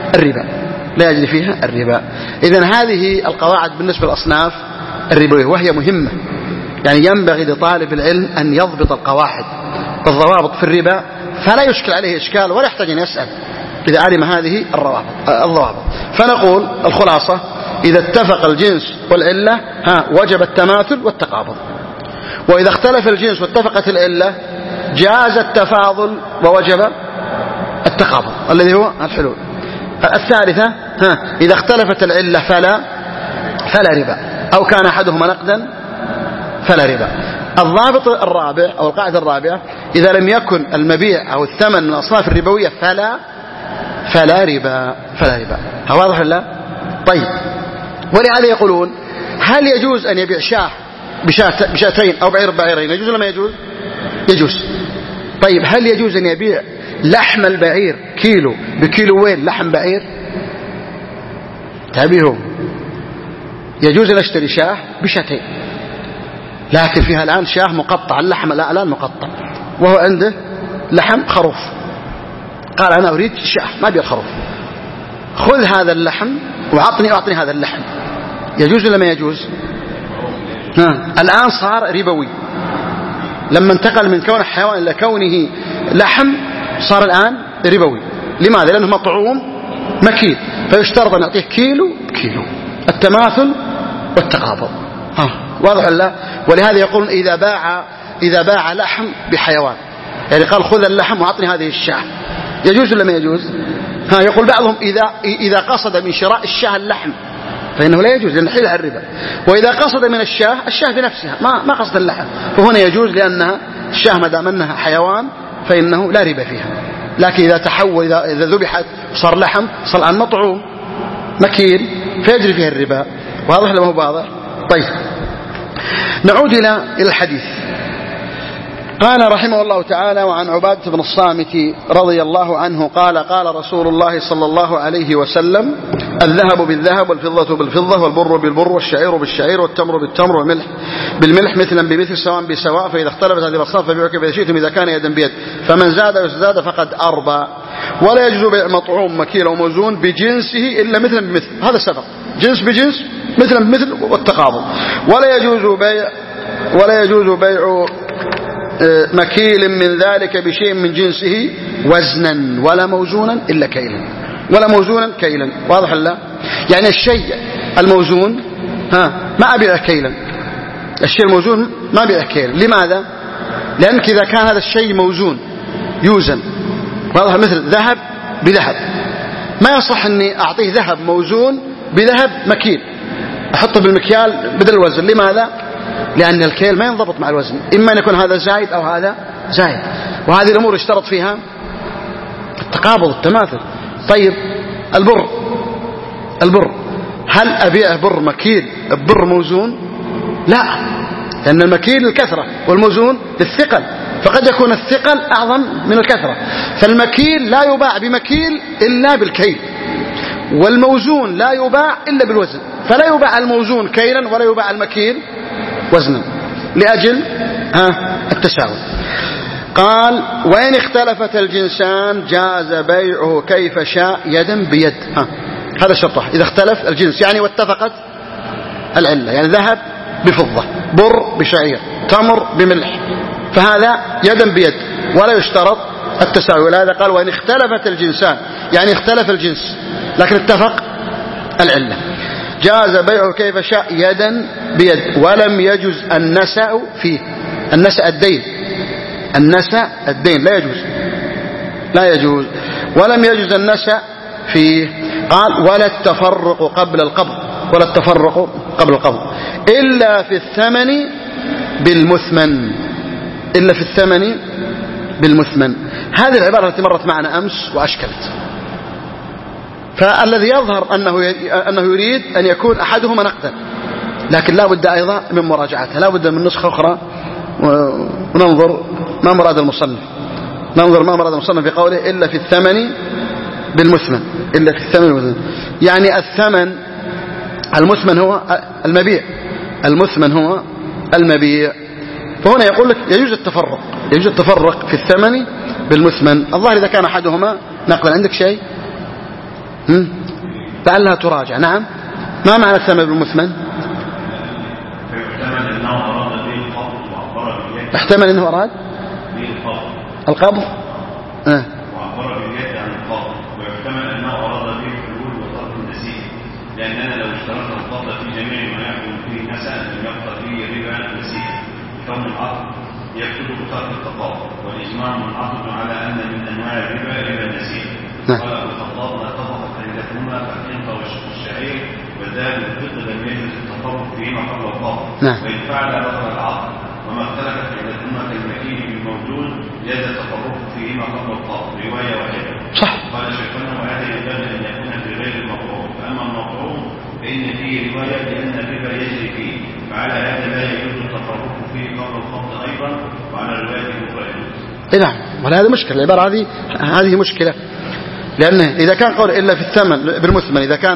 الربا، إذن هذه القواعد بالنسبة للأصناف الربوية، وهي مهمة. يعني ينبغي لطالب العلم أن يضبط القواعد والضوابط في الربا، فلا يشكل عليه إشكال ولا يحتاج أن يسأل إذا علم هذه الضوابط. فنقول الخلاصة: إذا اتفق الجنس والعلة وجب التماثل والتقابض، وإذا اختلف الجنس واتفقت العلة جاز التفاضل ووجب التقابض الذي هو الحلول. الثالثة: إذا اختلفت العلة فلا ربا، أو كان أحدهما نقدا فلا ربا. الضابط الرابع أو القاعدة الرابعة: إذا لم يكن المبيع أو الثمن من الأصناف الربوية فلا ربا. واضح ولا لا؟ طيب، ولهذا يقولون: هل يجوز أن يبيع شاة بشاتين أو بعير بعيرين يجوز ولا ما يجوز؟ يجوز. طيب هل يجوز أن يبيع لحم البعير كيلو بكيلوين لحم بعير؟ تابعوا، يجوز أن أشتري شاه بشاتين، لكن فيها الآن شاه مقطع، اللحم الآن مقطع، وهو عنده لحم خروف، قال أنا أريد شاه ما أبي الخروف، خذ هذا اللحم وأعطني هذا اللحم، يجوز ولا ما يجوز؟ الآن صار ربوي، لما انتقل من كونه حيوان إلى كونه لحم صار الآن ربوي. لماذا؟ لأنه مطعوم مكيل، فيشترط أن يعطيه كيلو بكيلو، التماثل والتقابض. واضح ولا؟ ولهذا يقولون إذا باع لحم بحيوان، يعني قال خذ اللحم وأعطني هذه الشاة، يجوز ولا ما يجوز؟ يقول بعضهم إذا قصد من شراء الشاة اللحم فإنه لا يجوز، لأن حيل الربا. وإذا قصد من الشاة بنفسها ما قصد اللحم، فهنا يجوز، لأنها الشاة ما دام أنها حيوان فإنه لا ربا فيها. لكن إذا تحول، إذا ذبحت صار لحم، صار الآن مطعوم مكيل، فيجري فيها الربا. واضح ولا ما هو واضح؟ طيب نعود إلى الحديث. قال رحمه الله تعالى: وعن عبادة بن الصامت رضي الله عنه قال: قال رسول الله صلى الله عليه وسلم: الذهب بالذهب والفضة بالفضة والبر بالبر والشعير بالشعير والتمر بالتمر والملح بالملح مثلا بمثل سواء بسواء، فإذا اختلفت هذه الأصناف فبيعوا كيف شئتم إذا كان يدا بيد، فمن زاد وازداد فقد أربى. ولا يجوز بيع مطعوم مكيل وموزون بجنسه إلا مثلا بمثل، هذا سبق، جنس بجنس مثلا بمثل والتقابض. ولا يجوز بيع مكيل من ذلك بشيء من جنسه وزنا ولا موزونا إلا كيلا، ولا موزونا كيلا. واضح لا؟ يعني الشيء الموزون ما أبيع كيلا، الشيء الموزون ما أبيع كيلا. لماذا؟ لأنك إذا كان هذا الشيء موزون يوزن، واضح، مثل ذهب بذهب، ما يصح أني أعطيه ذهب موزون بذهب مكيل أحطه بالمكيال بدل الوزن. لماذا؟ لأن الكيل ما ينضبط مع الوزن، إما أن يكون هذا زايد أو هذا زايد، وهذه الأمور اشترط فيها التقابض التماثل. طيب البر هل أبيع بر مكيل ببر موزون؟ لا، لأن المكيل الكثرة والموزون للثقل، فقد يكون الثقل أعظم من الكثرة، فالمكيل لا يباع بمكيل إلا بالكيل، والموزون لا يباع إلا بالوزن، فلا يباع الموزون كيلا ولا يباع المكيل وزنا لأجل التساوي. قال: وإن اختلفت الجنسان جاز بيعه كيف شاء يدا بيد. هذا شرطه، إذا اختلف الجنس يعني واتفقت العلة، يعني ذهب بفضة، بر بشعير، تمر بملح، فهذا يدا بيد ولا يشترط التساوي. ولهذا قال: وإن اختلفت الجنسان، يعني اختلف الجنس لكن اتفق العلة، جاز بيعه كيف شاء يدا بيد. ولم يجوز النسأ فيه، النسأ الدين لا يجوز، ولم يجوز النسأ فيه. قال: ولا التفرق قبل القبض إلا في الثمن بالمثمن. هذه العبارة التي مرت معنا أمس وأشكلت، فالذي يظهر أنه يريد أن يكون أحدهما نقدا، لكن لا بد أيضا من مراجعتها، لا بد من نسخة أخرى وننظر ما مراد المصنف في قوله إلا في الثمن بالمثمن، يعني الثمن المثمن هو المبيع، فهنا يقول لك يجوز التفرق في الثمن بالمثمن. الظاهر إذا كان أحدهما نقلا. عندك شيء لعلها تراجع. نعم، ما معنى الثمن بالمثمن؟ احتمل أنه أراد القبض وعبر باليد عن القبض، ويحتمل أنه أراد به الحلول وترك النسيج، لأننا لو اشترط القبض في جميع ما يكون فيه نسأ لم يبقى فيه ربا نسيج، كون العقد يكتب بترك التقابض، والإجماع منعقد على أن من أنواع الربا ربا النسيج. قال أبو الخطاب: ما اتفقت عندكما فالحنطة والشعير والذهب والفضة لم يجوز التفرق فيهما قبل القبض، وإن فعل بطل العقد. وما اختلفت عندكما كالمكين بالموجود جاز التفرق فيهما قبل القبض، رواية واحدة. صح. قال شيخنا: وهذا ينبغي أن يكون في غير المطعوم، فأما المطعوم فإن فيه رواية لأن الربا يجري فيه، فعلى هذا لا يجوز التفرق وفيه قول الخفض أيضا وعلى روايته فيجوز. نعم، وهذا مشكلة. العبارة هذه مشكلة، لأنه إذا كان قول إلا في الثمن بالمثمن، إذا كان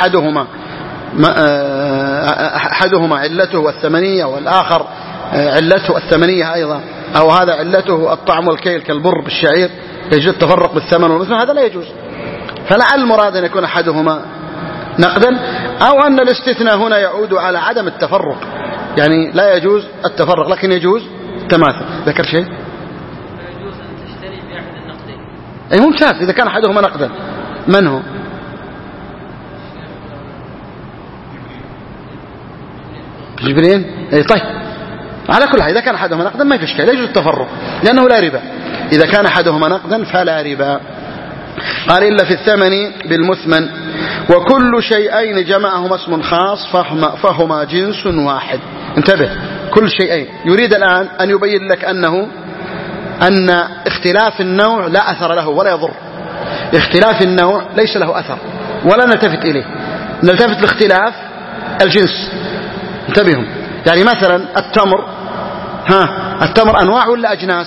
أحدهما علته الثمنية والآخر علته الثمنية أيضا، أو هذا علته الطعم والكيل كالبر بالشعير، يجوز التفرق بالثمن والمثمن، هذا لا يجوز. فلعل المراد أن يكون أحدهما نقدا، أو أن الاستثناء هنا يعود على عدم التفرق، يعني لا يجوز التفرق لكن يجوز التماثل. ذكر شيء؟ يجوز أن تشتري بأحد النقدين. أي ممتاز، إذا كان أحدهما نقدا. من هو؟ جبريل. أي طيب، على كل حال إذا كان أحدهما نقدا ما في إشكال، لا يجوز التفرق لأنه لا ربا. إذا كان أحدهما نقدا فلا ربا. قال إلا في الثمن بالمثمن، وكل شيئين جمعهما اسم خاص فهما جنس واحد. انتبه، كل شيئين. يريد الآن أن يبين لك أن اختلاف النوع لا أثر له ولا يضر. اختلاف النوع ليس له أثر ولا نلتفت إليه، نلتفت لاختلاف الجنس. انتبهوا، يعني مثلا التمر أنواع ولا أجناس؟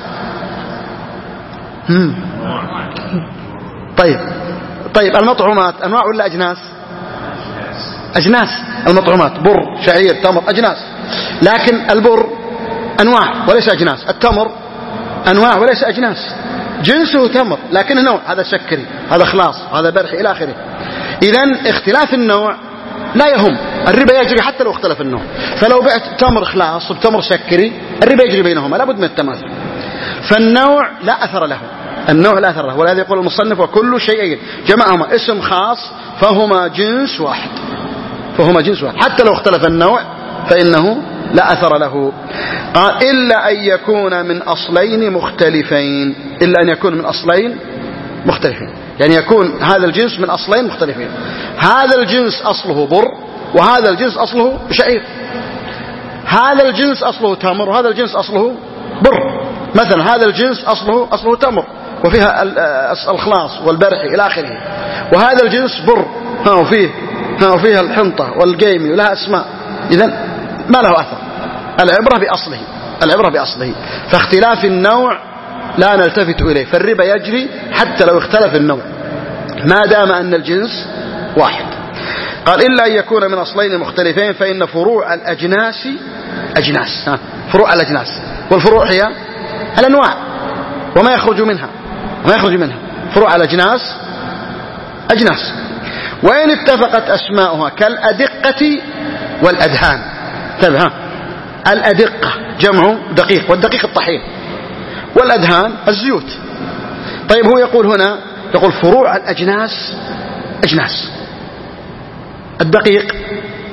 طيب المطعومات أنواع ولا أجناس؟ أجناس. المطعومات بر شعير تمر أجناس، لكن البر أنواع وليس أجناس، التمر أنواع وليس أجناس، جنسه تمر لكنه نوع، هذا سكري هذا خلاص هذا برحي إلى آخره. إذن اختلاف النوع لا يهم، الربا يجري حتى لو اختلف النوع. فلو بعت تمر خلاص وتمر سكري الربا يجري بينهما، لابد من التماثل. فالنوع لا أثر له، النوع لا أثر له، ولهذا يقول المصنف وكل شيئين جمعهما اسم خاص فهما جنس واحد، فهما جنس واحد حتى لو اختلف النوع فإنه لا أثر له. قال إلا أن يكون من أصلين مختلفين، إلا أن يكون من أصلين مختلفين، يعني يكون هذا الجنس من أصلين مختلفين. هذا الجنس أصله بر وهذا الجنس أصله شعير، هذا الجنس أصله تمر وهذا الجنس أصله بر. مثلا هذا الجنس أصله تمر وفيها الخلاص والبرحي إلى آخره، وهذا الجنس بر وفيها الحنطة والقيمي ولها أسماء. إذن ما له أثر، العبرة بأصله. فاختلاف النوع لا نلتفت إليه، فالربا يجري حتى لو اختلف النوع ما دام أن الجنس واحد. قال إلا أن يكون من أصلين مختلفين فإن فروع الأجناس أجناس. فروع الأجناس، والفروع هي الأنواع وما يخرج منها فروع الأجناس أجناس. وإن اتفقت أسماؤها كالأدقة والأدهان. انتبه، الأدقة جمع دقيق، والدقيق الطحين، والأدهان الزيوت. طيب هو يقول هنا فروع الأجناس أجناس. الدقيق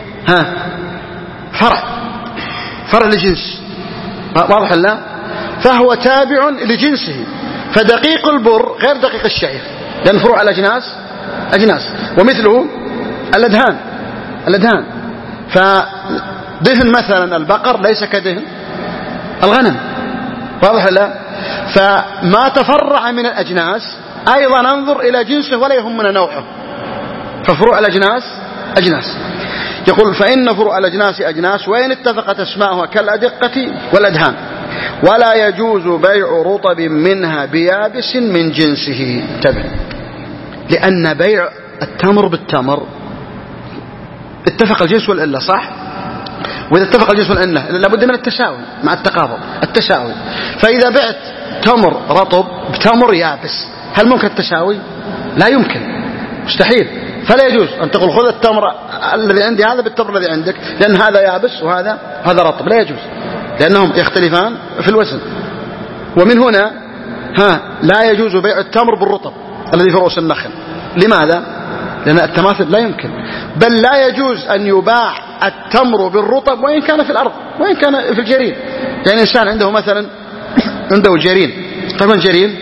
فرع لجنس، واضح لا؟ فهو تابع لجنسه، فدقيق البر غير دقيق الشعير، لأن فروع الأجناس أجناس. ومثله الأدهان، فدهن مثلا البقر ليس كدهن الغنم، واضح لا؟ فما تفرع من الأجناس أيضا ننظر إلى جنسه ولا يهمنا نوعه، ففروع الأجناس أجناس. يقول فإن فروع الأجناس أجناس وإن اتفقت أسماؤها كالأدقة والأدهان، ولا يجوز بيع رطب منها بيابس من جنسه. انتبه، لأن بيع التمر بالتمر اتفق الجنس والإلة، صح؟ وإذا اتفق الجنس والإلة لابد من التساوي مع التقابل، التساوي. فإذا بعت تمر رطب بتمر يابس هل ممكن التساوي؟ لا يمكن، مستحيل. فلا يجوز أن تقول خذ التمر الذي عندي هذا بالتمر الذي عندك، لأن هذا يابس وهذا رطب، لا يجوز، لأنهم يختلفان في الوزن. ومن هنا لا يجوز بيع التمر بالرطب الذي في رؤوس النخل. لماذا؟ لأن التماثل لا يمكن، بل لا يجوز أن يباع التمر بالرطب وإن كان في الأرض وإن كان في الجرين. يعني إنسان عنده مثلا عنده جرين، طبعا جرين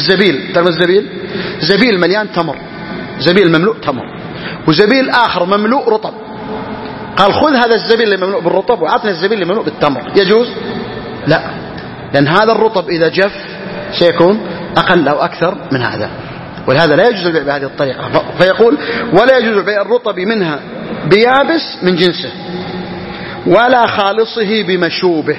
زبيل مليان تمر، زبيل مملوء تمر، وزبيل آخر مملوء رطب. قال خذ هذا الزبيل اللي مملوء بالرطب وأعطني الزبيل اللي مملوء بالتمر، يجوز؟ لا، لأن هذا الرطب إذا جف سيكون أقل أو أكثر من هذا، ولهذا لا يجوز البيع بهذه الطريقة. فيقول ولا يجوز بيع الرطب منها بيابس من جنسه، ولا خالصه بمشوبه.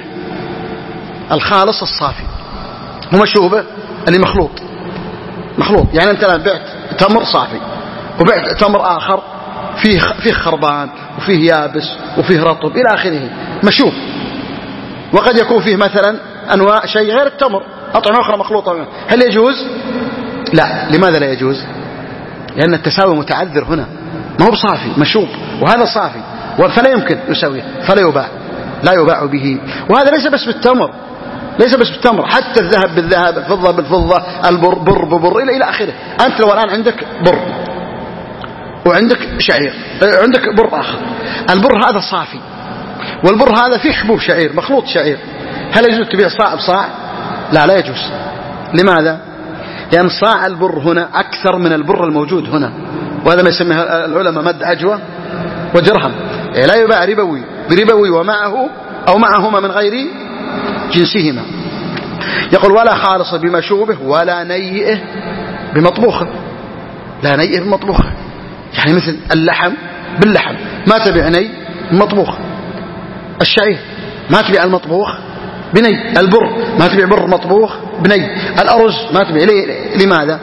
الخالص الصافي، ومشوبه اللي مخلوط. يعني أنت الآن بعت تمر صافي وبعت تمر آخر فيه خربان وفيه يابس وفيه رطب إلى آخره، مشوب. وقد يكون فيه مثلا أنواع شيء غير التمر، أطعمة أخرى مخلوطة. هل يجوز؟ لا. لماذا لا يجوز؟ لأن التساوي متعذر هنا، ما هو بصافي، مشوب، وهذا صافي، فلا يمكن يساويه، فلا يباع، لا يباع به. وهذا ليس بس بالتمر، حتى الذهب بالذهب، الفضة بالفضة، البر ببر إلى آخره. أنت لو الآن عندك بر وعندك شعير، عندك بر آخر، البر هذا صافي والبر هذا فيه حبوب شعير، مخلوط شعير، هل يجوز تبيع صاع بصاع؟ لا يجوز. لماذا؟ لأن صاع البر هنا أكثر من البر الموجود هنا، وهذا ما يسميه العلماء مد عجوة وجرهم. لا يباع ربوي بربوي ومعه أو معهما من غير جنسهما. يقول ولا خالص بمشوبه ولا نيئه بمطبوخه. لا نيئه بمطبوخه، يعني مثل اللحم باللحم ما تبيع ني مطبوخ، الشعير ما تبيع المطبوخ بني، البر ما تبيع بر مطبوخ بني، الأرز ما تبيع. لماذا؟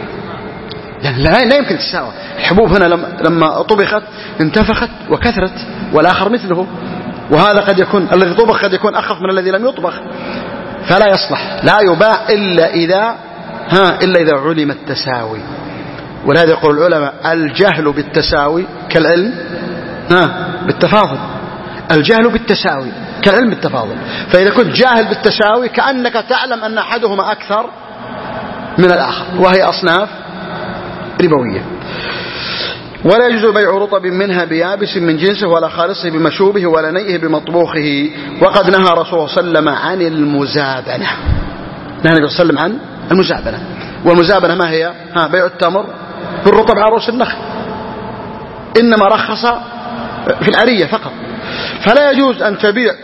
يعني لا يمكن تساوى. الحبوب هنا لما طبخت انتفخت وكثرت، والآخر مثله، وهذا قد يكون الذي طبخ قد يكون أخف من الذي لم يطبخ، فلا يصلح، لا يباع إلا إذا علم التساوي. ولهذا يقول العلماء الجهل بالتساوي كالعلم بالتفاضل. الجهل بالتساوي كالعلم بالتفاضل. فإذا كنت جاهل بالتساوي كأنك تعلم أن أحدهما أكثر من الآخر، وهي أصناف ربوية. ولا يجوز بيع رطب منها بيابس من جنسه ولا خالصه بمشوبه ولا نيئه بمطبوخه. وقد نهى رسول الله صلى الله عليه وسلم عن المزابنة. نهى النبي صلى الله عليه وسلم عن المزابنة. والمزابنة ما هي؟ بيع التمر بالرطب على رؤوس النخل، إنما رخص في العرية فقط. فلا يجوز أن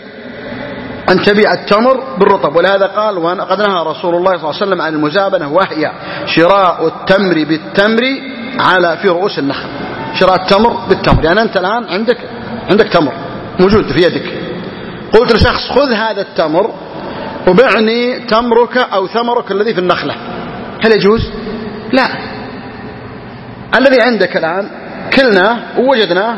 تبيع التمر بالرطب. ولهذا قال وقد نهى رسول الله صلى الله عليه وسلم عن المزابنة، وهي شراء التمر بالتمر في رؤوس النخل. شراء التمر بالتمر، يعني أنت الآن عندك تمر موجود في يدك، قلت لشخص خذ هذا التمر وبعني تمرك أو ثمرك الذي في النخلة، هل يجوز؟ لا. الذي عندك الآن كلناه ووجدناه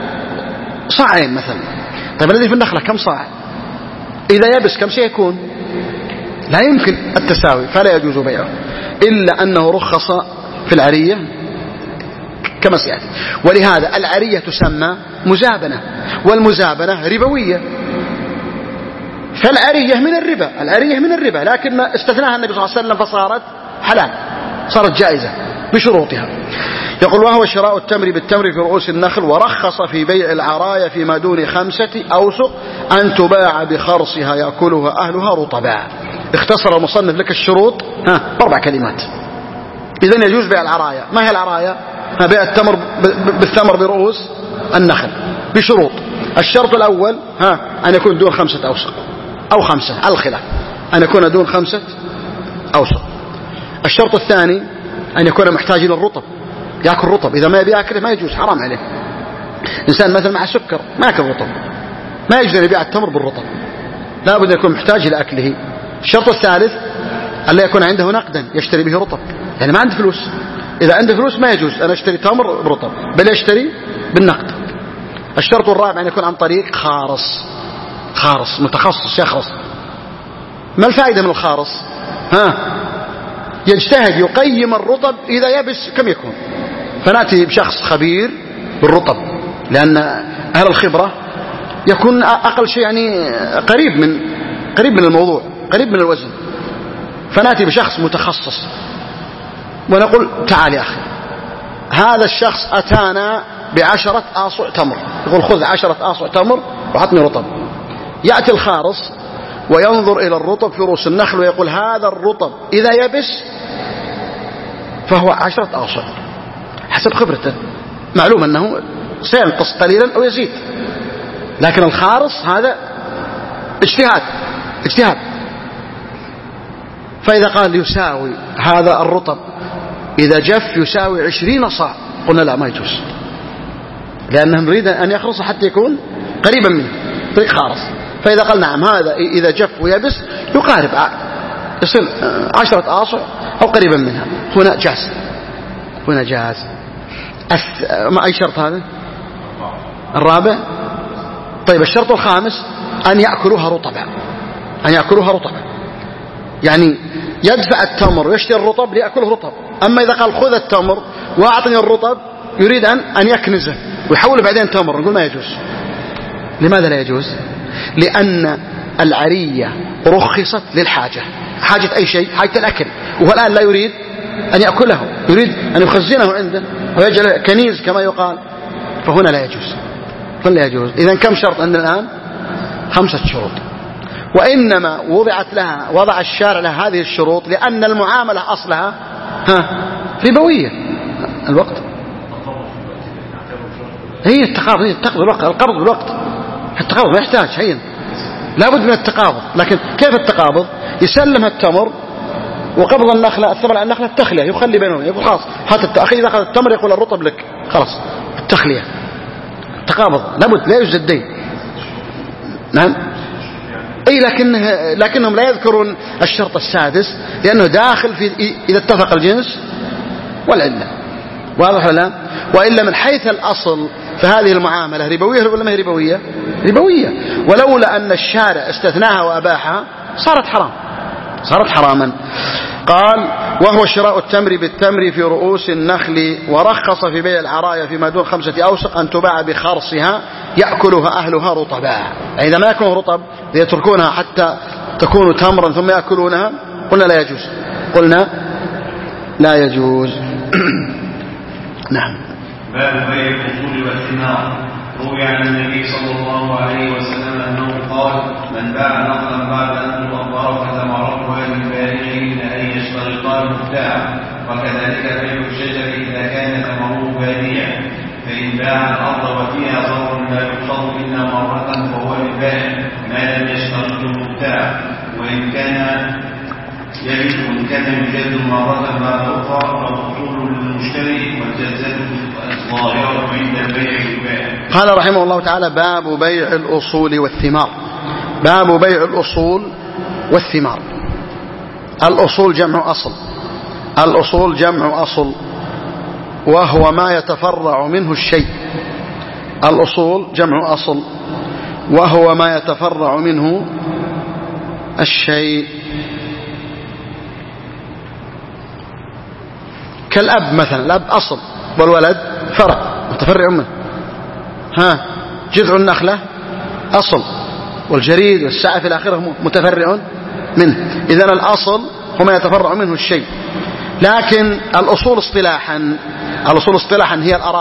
صاعين مثلا، طيب الذي في النخلة كم صاع؟ إذا يبس كم سيكون؟ لا يمكن التساوي، فلا يجوز بيعه، إلا أنه رخص في العرية كما سيأتي. ولهذا العرية تسمى مزابنة، والمزابنة ربوية. فالعرية من الربا، لكن استثناها النبي صلى الله عليه وسلم فصارت حلال، صارت جائزة بشروطها. يقول وهو شراء التمر بالتمر في رؤوس النخل. ورخص في بيع العرايا فيما دون 5 أوسق أن تباع بخرصها يأكلها أهلها رطبا. اختصر المصنف لك الشروط ب4 كلمات. إذن يجوز بيع العرايا. ما هي العرايا؟ بيع التمر بالثمر برؤوس النخل بشروط. الشرط الأول أن يكون دون 5 أوسق أو 5 على الخلاف، أن يكون دون 5 أوسق. الشرط الثاني أن يكون محتاج إلى الرطب، يأكل رطب. إذا ما يبي يأكله ما يجوز، حرام عليه. إنسان مثلا مع سكر ما يأكل رطب، ما يجوز أن يبيع التمر بالرطب، لا بد أن يكون محتاج إلى أكله. الشرط الثالث أن لا يكون عنده نقدا يشتري به رطب، يعني ما عنده فلوس. إذا عنده فلوس ما يجوز أن أشتري تمر برطب، بل يشتري بالنقد. الشرط الرابع أن يكون عن طريق خارص متخصص يخرص. ما الفائدة من الخارص؟ يجتهد يقيم الرطب إذا يبس كم يكون، فنأتي بشخص خبير بالرطب، لأن أهل الخبرة يكون أقل شيء يعني قريب من الموضوع، قريب من الوزن. فنأتي بشخص متخصص ونقول تعال يا أخي، هذا الشخص أتانا ب10 آصع تمر، يقول خذ 10 آصع تمر وحطني رطب. يأتي الخارص وينظر إلى الرطب في رؤوس النخل ويقول هذا الرطب إذا يبس فهو 10 آصع حسب خبرته، معلوم أنه سينقص قليلا أو يزيد، لكن الخارص هذا اجتهاد. فإذا قال يساوي هذا الرطب إذا جف يساوي 20 صاع، قلنا لا ما يجوز، لأنه نريد أن يخرص حتى يكون قريبا منه. طريق خارص. فإذا قال نعم هذا إذا جف ويبس يقارب يصل 10 آصع أو قريبا منها، هنا جاز، هنا جاز. أي شرط هذا؟ الرابع. طيب الشرط الخامس أن يأكلوها رطبا، أن يأكلوها رطبا، يعني يدفع التمر ويشتري الرطب ليأكله رطب. أما إذا قال خذ التمر وأعطني الرطب يريد أن يكنزه ويحوله بعدين تمر، نقول ما يجوز. لماذا لا يجوز؟ لأن العرية رخصت للحاجة، حاجة أي شيء، حاجة الأكل، وهو الآن لا يريد أن يأكله، يريد أن يخزنه عنده ويجعل كنيز كما يقال، فهنا لا يجوز، فلا يجوز. إذن كم شرط عندنا الآن؟ 5 شروط. وإنما وضع الشارع لها هذه الشروط لأن المعاملة أصلها ربوية. الوقت هي التقابض، القبض بالوقت، التقابض ما يحتاج شيء، لابد من التقابض. لكن كيف التقابض؟ يسلم التمر وقبض النخلة، الثمر على النخلة التخلية، يخلي بينهم، يقول خلاص هات الأخي إذا أخذ التمر يقول الرطب لك، خلاص التخلية، التقابض لابد، لا يوجد الدين. نعم. أي لكنهم لا يذكرون الشرط السادس لأنه داخل في إذا اتفق الجنس والعلة. واضح ولا؟ وإلا من حيث الأصل فهذه المعاملة ربوية ولا ما هي ربوية؟ ربوية. ولولا أن الشارع استثناها وأباحها صارت حرام، صارت حراما. قال وهو شراء التمر بالتمر في رؤوس النخل، ورخص في بيع العرايا فيما دون 5 أوسق أن تباع بخرصها يأكلها أهلها رطبا. إذا ما يكون رطب يتركونها حتى تكون تمرا ثم يأكلونها، قلنا لا يجوز، قلنا لا يجوز. نعم. باب بيع الأصول والثمار. روي عن النبي صلى الله عليه وسلم أنه قال من باع نخلا بعد أن تؤطر فثمرتها للبائع إلا أن يشترطا المبتاع، وكذلك بيع الشجر إذا كان ثمره باديا، فإن باع الأرض وفيها ضرر لا يقصد إلا مرة فهو للبائع ما لم يشترط المبتاع، وإن كان يجد مرة بعد أخرى فالأصول للمشتري والجزاء الظاهرة عند البيع والبائع. قال رحمه الله تعالى باب بيع الأصول والثمار. باب بيع الأصول والثمار. الأصول جمع أصل، الأصول جمع أصل وهو ما يتفرع منه الشيء. الأصول جمع أصل وهو ما يتفرع منه الشيء. كالأب مثلا، الأب أصل والولد فرع متفرع منه. جذع النخلة أصل والجريد والسعف إلى آخره متفرع منه. إذن الأصل هو ما يتفرع منه الشيء. لكن الأصول اصطلاحا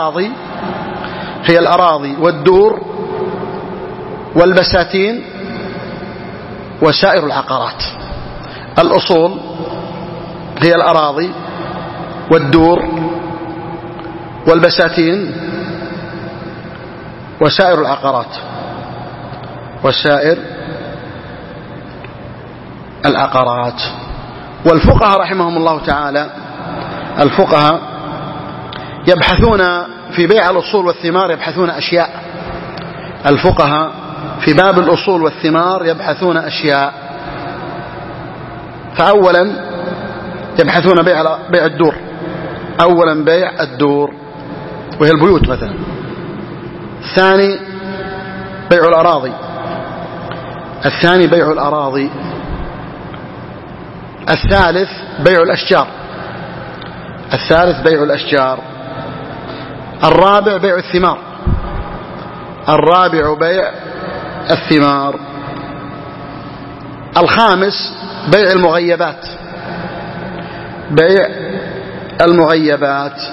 هي الأراضي والدور والبساتين وسائر العقارات. الأصول هي الأراضي والدور والبساتين وسائر العقارات، وسائر العقارات. والفقهاء رحمهم الله تعالى، الفقهاء يبحثون في بيع الأصول والثمار، يبحثون أشياء. الفقهاء في باب الأصول والثمار يبحثون أشياء. فأولا يبحثون بيع الدور، أولا بيع الدور وهي البيوت مثلا. الثاني بيع الأراضي، الثاني بيع الأراضي. الثالث بيع الأشجار، الثالث بيع الأشجار. الرابع بيع الثمار، الرابع بيع الثمار. الخامس بيع المغيبات، بيع المغيبات،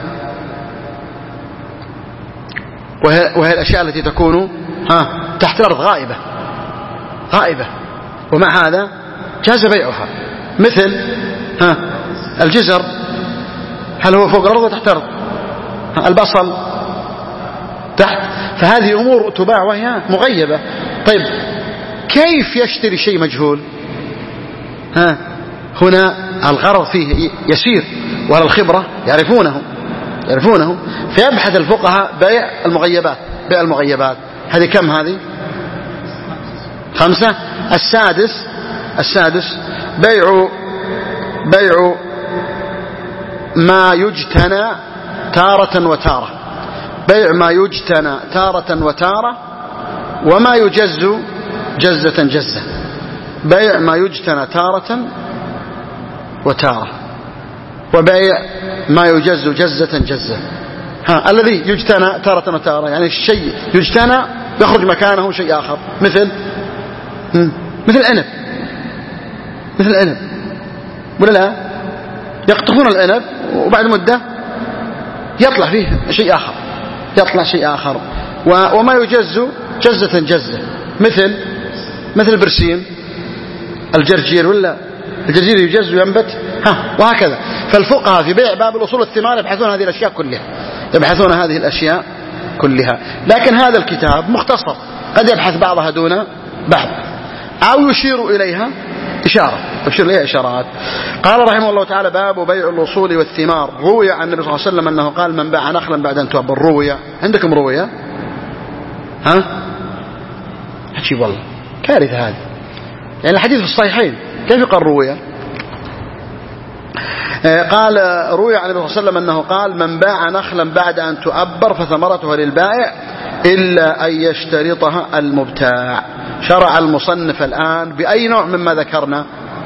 وهي الأشياء التي تكون تحت الأرض غائبة، ومع هذا جاز بيعها، مثل الجزر، هل هو فوق الأرض وتحت الأرض؟ البصل تحت. فهذه أمور تباع وهي مغيبة. طيب كيف يشتري شيء مجهول؟ هنا الغرض فيه يسير، وعلى الخبرة يعرفونه. فيبحث الفقهاء بيع المغيبات. بيع المغيبات هذه كم؟ هذه 5. السادس بيع ما يجتنى تارة وتارة، بيع ما يجتنى تارة وتارة وما يجز جزة جزة، بيع ما يجتنى تارة وتارة وبيع ما يجز جزة جزة. الذي يجتنى تارة وتارة يعني الشيء يجتنى يخرج مكانه شيء آخر، مثل العنب، مثل العنب ولا لا؟ يقطفون العنب وبعد مدة يطلع فيه شيء آخر، يطلع شيء آخر. وما يجز جزة جزة، مثل البرسيم، الجرجير، ولا الجرجير يجز وينبت، وهكذا. فالفقهاء في بيع باب الأصول والثمار يبحثون هذه الأشياء كلها، لكن هذا الكتاب مختصر، قد يبحث بعضها دون بعض أو يشير إليها إشارات. قال رحمه الله تعالى: باب بيع الأصول والثمار. روي عن النبي صلى الله عليه وسلم أنه قال: من باع نخلا بعد أن تؤبر. روي عندكم روي؟ عجيب والله، كارثة هذه، يعني الحديث في الصحيحين كيف قال روي؟ قال روي عن النبي صلى الله عليه وسلم أنه قال: من باع نخلا بعد أن تؤبر فثمرتها للبائع إلا أن يشترطها المبتاع. شرع المصنف الآن بأي نوع مما ذكرنا؟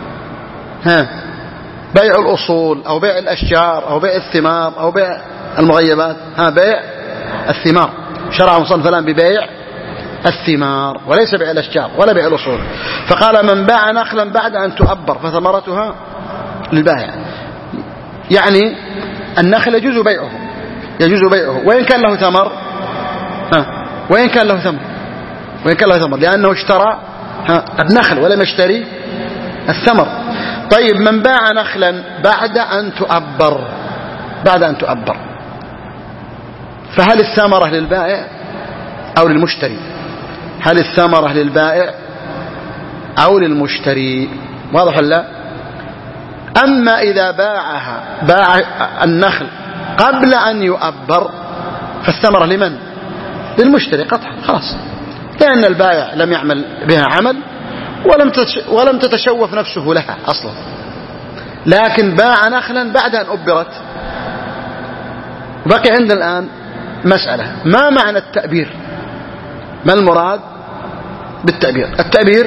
بيع الأصول أو بيع الأشجار أو بيع الثمار أو بيع المغيبات؟ بيع الثمار. شرع المصنف الآن ببيع الثمار وليس بيع الأشجار ولا بيع الأصول. فقال: من باع نخلا بعد أن تؤبر فثمرتها للبائع، يعني النخل يجوز بيعه وإن كان له ثمر، وإن كان له ثمر لأنه اشترى النخل ولم يشتري الثمر. طيب، من باع نخلا بعد أن تؤبر فهل الثمرة للبائع أو للمشتري؟ هل الثمرة للبائع أو للمشتري؟ واضح ولا؟ أما إذا باع النخل قبل أن يؤبر فالثمرة لمن؟ للمشتري قطعا، خلاص، لأن البائع لم يعمل بها عمل ولم تتشوف نفسه لها أصلا. لكن باع نخلا بعد أن أبرت. بقي عندنا الآن مسألة: ما معنى التأبير؟ ما المراد بالتأبير؟ التأبير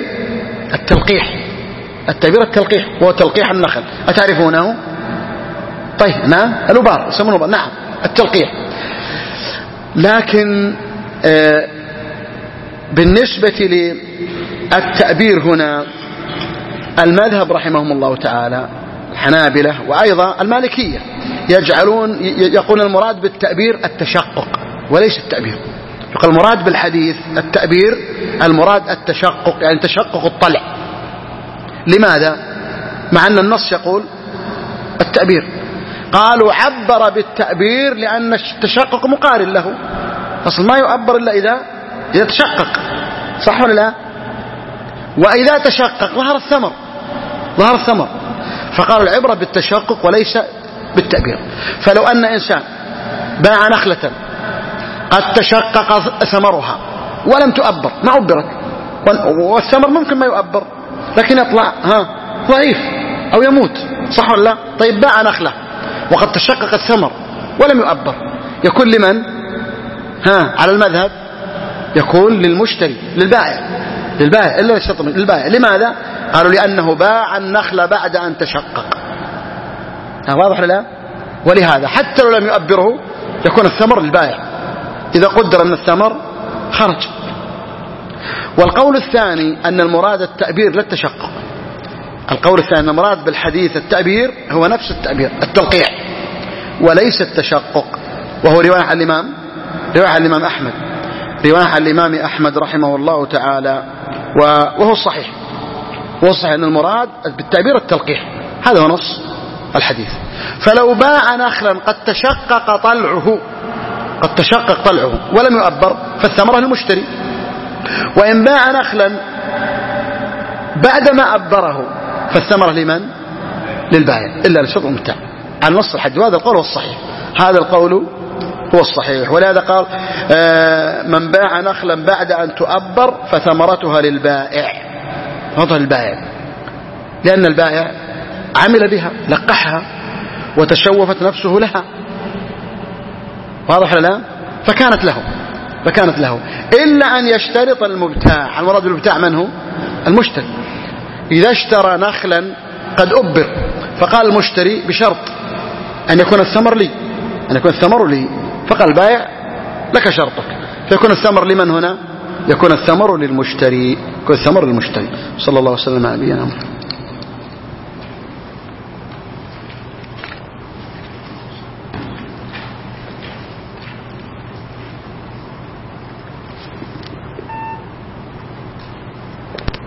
التلقيح وهو تلقيح النخل، أتعرفونه؟ طيب، نعم، الأبار يسمونه أبار، نعم، التلقيح. لكن بالنسبة للتأبير هنا المذهب رحمهم الله تعالى، الحنابلة وأيضا المالكية، يقول المراد بالتأبير التشقق وليس التأبير. يقول المراد بالحديث التأبير، المراد التشقق، يعني تشقق الطلع. لماذا؟ مع أن النص يقول التأبير. قالوا عبر بالتأبير لأن التشقق مقارن له، أصل ما يؤبر إلا إذا تشقق، صح ولا لا؟ وإذا تشقق ظهر الثمر، فقالوا العبرة بالتشقق وليس بالتأبير. فلو أن إنسان باع نخلة قد تشقق ثمرها ولم تؤبر، ما أبرت، والثمر ممكن ما يؤبر لكن يطلع ضعيف أو يموت، صح ولا لا؟ طيب، باع نخلة وقد تشقق الثمر ولم يؤبر، يكون لمن؟ على المذهب يكون للمشتري، للبائع إلا الشطر للبائع. لماذا؟ قالوا لأنه باع النخل بعد أن تشقق. واضح ولا لا؟ ولهذا حتى لو لم يؤبره يكون الثمر للبائع إذا قدر أن الثمر خرج. والقول الثاني أن المراد التأبير لا التشقق. القول الثاني أن المراد بالحديث التأبير هو نفس التأبير، التلقيح، وليس التشقق، وهو رواية عن الإمام أحمد رحمه الله تعالى، وهو الصحيح أن المراد بالتأبير التلقيح، هذا هو نص الحديث. فلو باع نخلا قد تشقق طلعه ولم يؤبر فالثمرة للمشتري. وإن باع نخلا بعدما أبره فالثمرة لمن؟ للبائع إلا للشرط المبتاع، على نص الحديث. وهذا القول هو الصحيح، هذا القول هو الصحيح. ولهذا قال من باع نخلا بعد أن تؤبر فثمرتها للبائع، فضل البائع، لأن البائع عمل بها، لقحها وتشوفت نفسه لها، واضح الآن؟ فكانت له إلا أن يشترط المبتاع. المراد بالمبتاع من هو؟ المشتري. إذا اشترى نخلا قد أبر فقال المشتري بشرط أن يكون الثمر لي، فقال البائع لك شرطك، فيكون الثمر لمن هنا؟ يكون الثمر للمشتري. صلى الله وسلم على نبينا محمد.